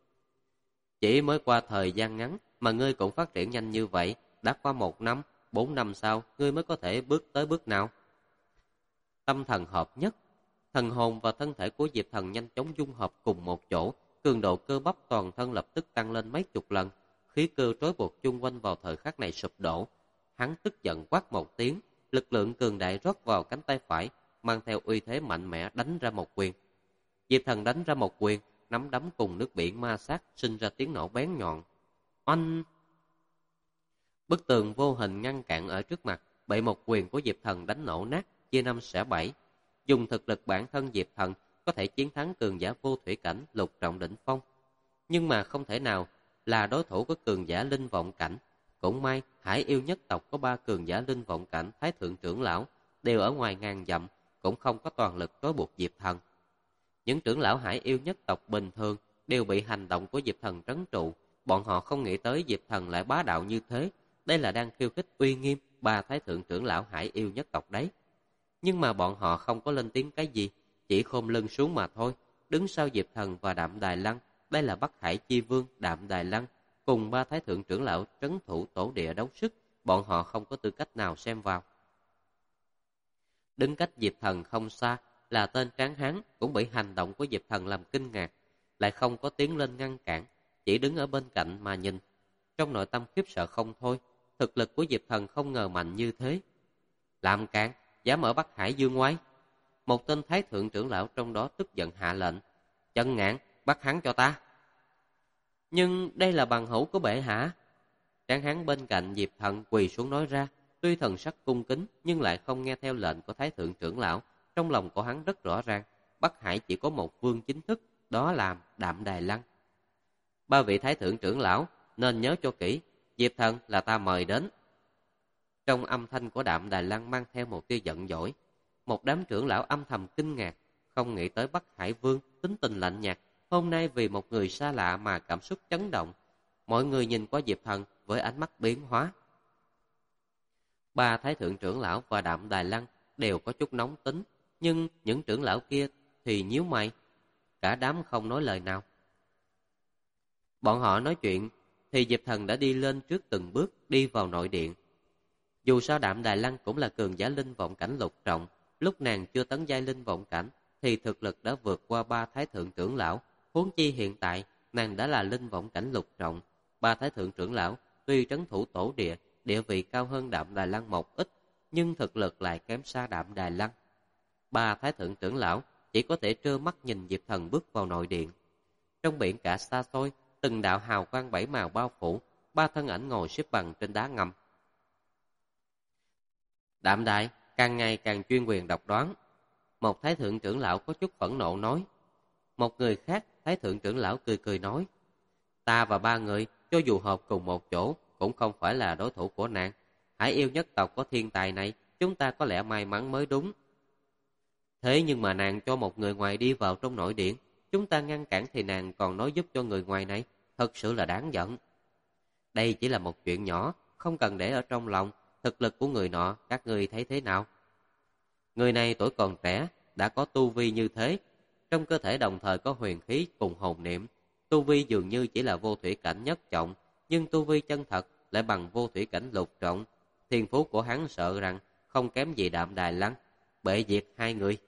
Chỉ mới qua thời gian ngắn mà ngươi cũng phát triển nhanh như vậy, đã qua 1 năm, 4 năm sau, ngươi mới có thể bước tới bước nào? Tâm thần hợp nhất, thần hồn và thân thể của Diệp Thần nhanh chóng dung hợp cùng một chỗ, cường độ cơ bắp toàn thân lập tức tăng lên mấy chục lần, khí cơ trói buộc chung quanh vào thời khắc này sụp đổ. Hắn tức giận quát một tiếng, lực lượng cường đại rót vào cánh tay phải, mang theo uy thế mạnh mẽ đánh ra một quyền. Diệp Thần đánh ra một quyền, nắm đấm cùng nước biển ma sát, sinh ra tiếng nổ bén nhọn. Oanh! Bức tường vô hình ngăn cản ở trước mặt, bị một quyền của Diệp Thần đánh nổ nát, chia 5 xẻ 7. Dùng thực lực bản thân Diệp Thần có thể chiến thắng cường giả vô thủy cảnh lục trọng đỉnh phong, nhưng mà không thể nào là đối thủ của cường giả linh vọng cảnh. Cũng may Hải yêu nhất tộc có 3 cường giả linh vọng cảnh thái thượng trưởng lão đều ở ngoài ngàn dặm, cũng không có toàn lực trói buộc Diệp Thần. Những trưởng lão Hải Yêu nhất tộc bình thường đều bị hành động của Diệp Thần trấn trụ. Bọn họ không nghĩ tới Diệp Thần lại bá đạo như thế. Đây là đang khiêu khích uy nghiêm ba thái thượng trưởng lão Hải Yêu nhất tộc đấy. Nhưng mà bọn họ không có lên tiếng cái gì, chỉ khom lưng xuống mà thôi. Đứng sau Diệp Thần và Đạm Đài Lăng, đây là Bắc Hải Chi Vương Đạm Đài Lăng cùng ba thái thượng trưởng lão trấn thủ tổ địa đấu sức, bọn họ không có tư cách nào xem vào. Đứng cách Diệp Thần không xa là tên tráng hán cũng bị hành động của Diệp Thần làm kinh ngạc, lại không có tiến lên ngăn cản, chỉ đứng ở bên cạnh mà nhìn. Trong nội tâm khiếp sợ không thôi, thực lực của Diệp Thần không ngờ mạnh như thế. Làm cản, dám ở Bắc Hải dương oai. Một tên thái thượng trưởng lão trong đó tức giận hạ lệnh, Chân Ngạn, bắt hắn cho ta. Nhưng đây là bằng hữu của bệ hạ. Tráng hán bên cạnh Diệp Thần quỳ xuống nói ra, tuy thần sắc cung kính nhưng lại không nghe theo lệnh của thái thượng trưởng lão. Trong lòng của hắn rất rõ ràng, Bắc Hải chỉ có một vương chính thức, đó là Đạm Đài Lăng. Ba vị thái thượng trưởng lão nên nhớ cho kỹ, Diệp Thần là ta mời đến. Trong âm thanh của Đạm Đài Lăng mang theo một tia giận dỗi. Một đám trưởng lão âm thầm kinh ngạc, không nghĩ tới Bắc Hải Vương tính tình lạnh nhạt, hôm nay vì một người xa lạ mà cảm xúc chấn động. Mọi người nhìn qua Diệp Thần với ánh mắt biến hóa. Ba thái thượng trưởng lão và Đạm Đài Lăng đều có chút nóng tính, nhưng những trưởng lão kia thì nhíu mày, cả đám không nói lời nào. Bọn họ nói chuyện thì Diệp Thần đã đi lên trước từng bước, đi vào nội điện. Dù sao Đạm Đài Lăng cũng là cường giả linh vọng cảnh lục trọng, lúc nàng chưa tấn giai linh vọng cảnh thì thực lực đã vượt qua ba thái thượng trưởng lão, huống chi hiện tại nàng đã là linh vọng cảnh lục trọng. Ba thái thượng trưởng lão tuy trấn thủ tổ địa, địa vị cao hơn Đạm Đài Lăng một ít, nhưng thực lực lại kém xa Đạm Đài Lăng. Ba thái thượng trưởng lão chỉ có thể trơ mắt nhìn Diệp Thần bước vào nội điện. Trong biển cả xa xôi, từng đạo hào quang bảy màu bao phủ, ba thân ảnh ngồi xếp bằng trên đá ngầm. Đạm Đại càng ngày càng chuyên quyền độc đoán. Một thái thượng trưởng lão có chút phẫn nộ nói. Một người khác, thái thượng trưởng lão cười cười nói, ta và ba người, cho dù hợp cùng một chỗ, cũng không phải là đối thủ của nàng. Hải Yêu nhất tộc có thiên tài này, chúng ta có lẽ may mắn mới đúng. Thế nhưng mà nàng cho một người ngoài đi vào trong nội điện, chúng ta ngăn cản thì nàng còn nói giúp cho người ngoài này, thật sự là đáng giận. Đây chỉ là một chuyện nhỏ, không cần để ở trong lòng. Thực lực của người nọ, các ngươi thấy thế nào? Người này tuổi còn trẻ, đã có tu vi như thế. Trong cơ thể đồng thời có huyền khí cùng hồn niệm. Tu vi dường như chỉ là vô thủy cảnh nhất trọng, nhưng tu vi chân thật lại bằng vô thủy cảnh lục trọng. Thiên phú của hắn sợ rằng không kém gì Đạm Đài Lăng, bệ diệt hai người.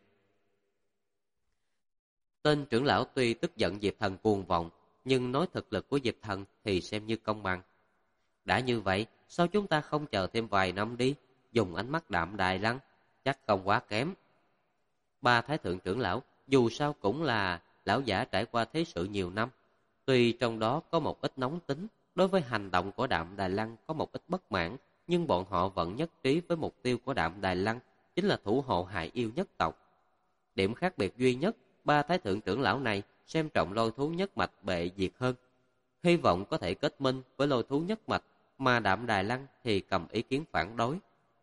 Tên trưởng lão tuy tức giận Diệp Thần cuồng vọng, nhưng nói thực lực của Diệp Thần thì xem như công bằng. Đã như vậy, sao chúng ta không chờ thêm vài năm đi, dùng ánh mắt Đạm Đài Lăng, chắc không quá kém. Ba thái thượng trưởng lão dù sao cũng là lão giả trải qua thế sự nhiều năm, tuy trong đó có một ít nóng tính, đối với hành động của Đạm Đài Lăng có một ít bất mãn, nhưng bọn họ vẫn nhất trí với mục tiêu của Đạm Đài Lăng, chính là thủ hộ Hải Yêu nhất tộc. Điểm khác biệt duy nhất, ba thái thượng trưởng lão này xem trọng Lôi Thú nhất mạch bệ diệt hơn, hy vọng có thể kết minh với Lôi Thú nhất mạch, mà Đạm Đài Lăng thì cầm ý kiến phản đối.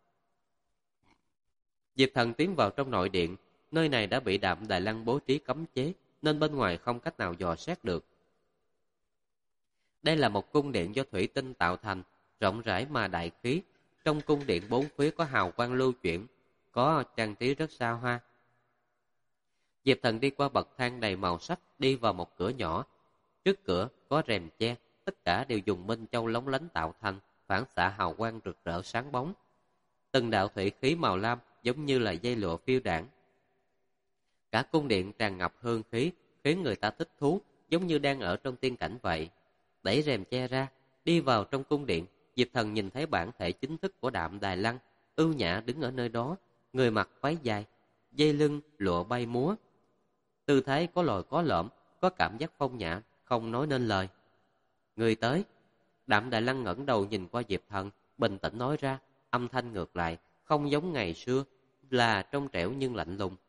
Diệp Thần tiến vào trong nội điện, nơi này đã bị Đạm Đài Lăng bố trí cấm chế, nên bên ngoài không cách nào dò xét được. Đây là một cung điện do thủy tinh tạo thành, rộng rãi mà đại khí. Trong cung điện bốn phía có hào quang lưu chuyển, có trang trí rất xa hoa. Diệp Thần đi qua bậc thang đầy màu sắc, đi vào một cửa nhỏ. Trước cửa có rèm che, tất cả đều dùng minh châu lóng lánh tạo thành, phản xạ hào quang rực rỡ sáng bóng. Từng đạo thủy khí màu lam giống như là dây lụa phiêu đãng. Cả cung điện tràn ngập hương khí, khiến người ta thích thú, giống như đang ở trong tiên cảnh vậy. Đẩy rèm che ra, đi vào trong cung điện, Diệp Thần nhìn thấy bản thể chính thức của Đạm Đài Lăng, ưu nhã đứng ở nơi đó, người mặc váy dài, dây lưng lụa bay múa. Tư thái có lồi có lõm, có cảm giác phong nhã, không nói nên lời. Người tới. Đạm Đài Lăng ngẩng đầu nhìn qua Diệp Thần, bình tĩnh nói ra, âm thanh ngược lại, không giống ngày xưa, là trong trẻo nhưng lạnh lùng.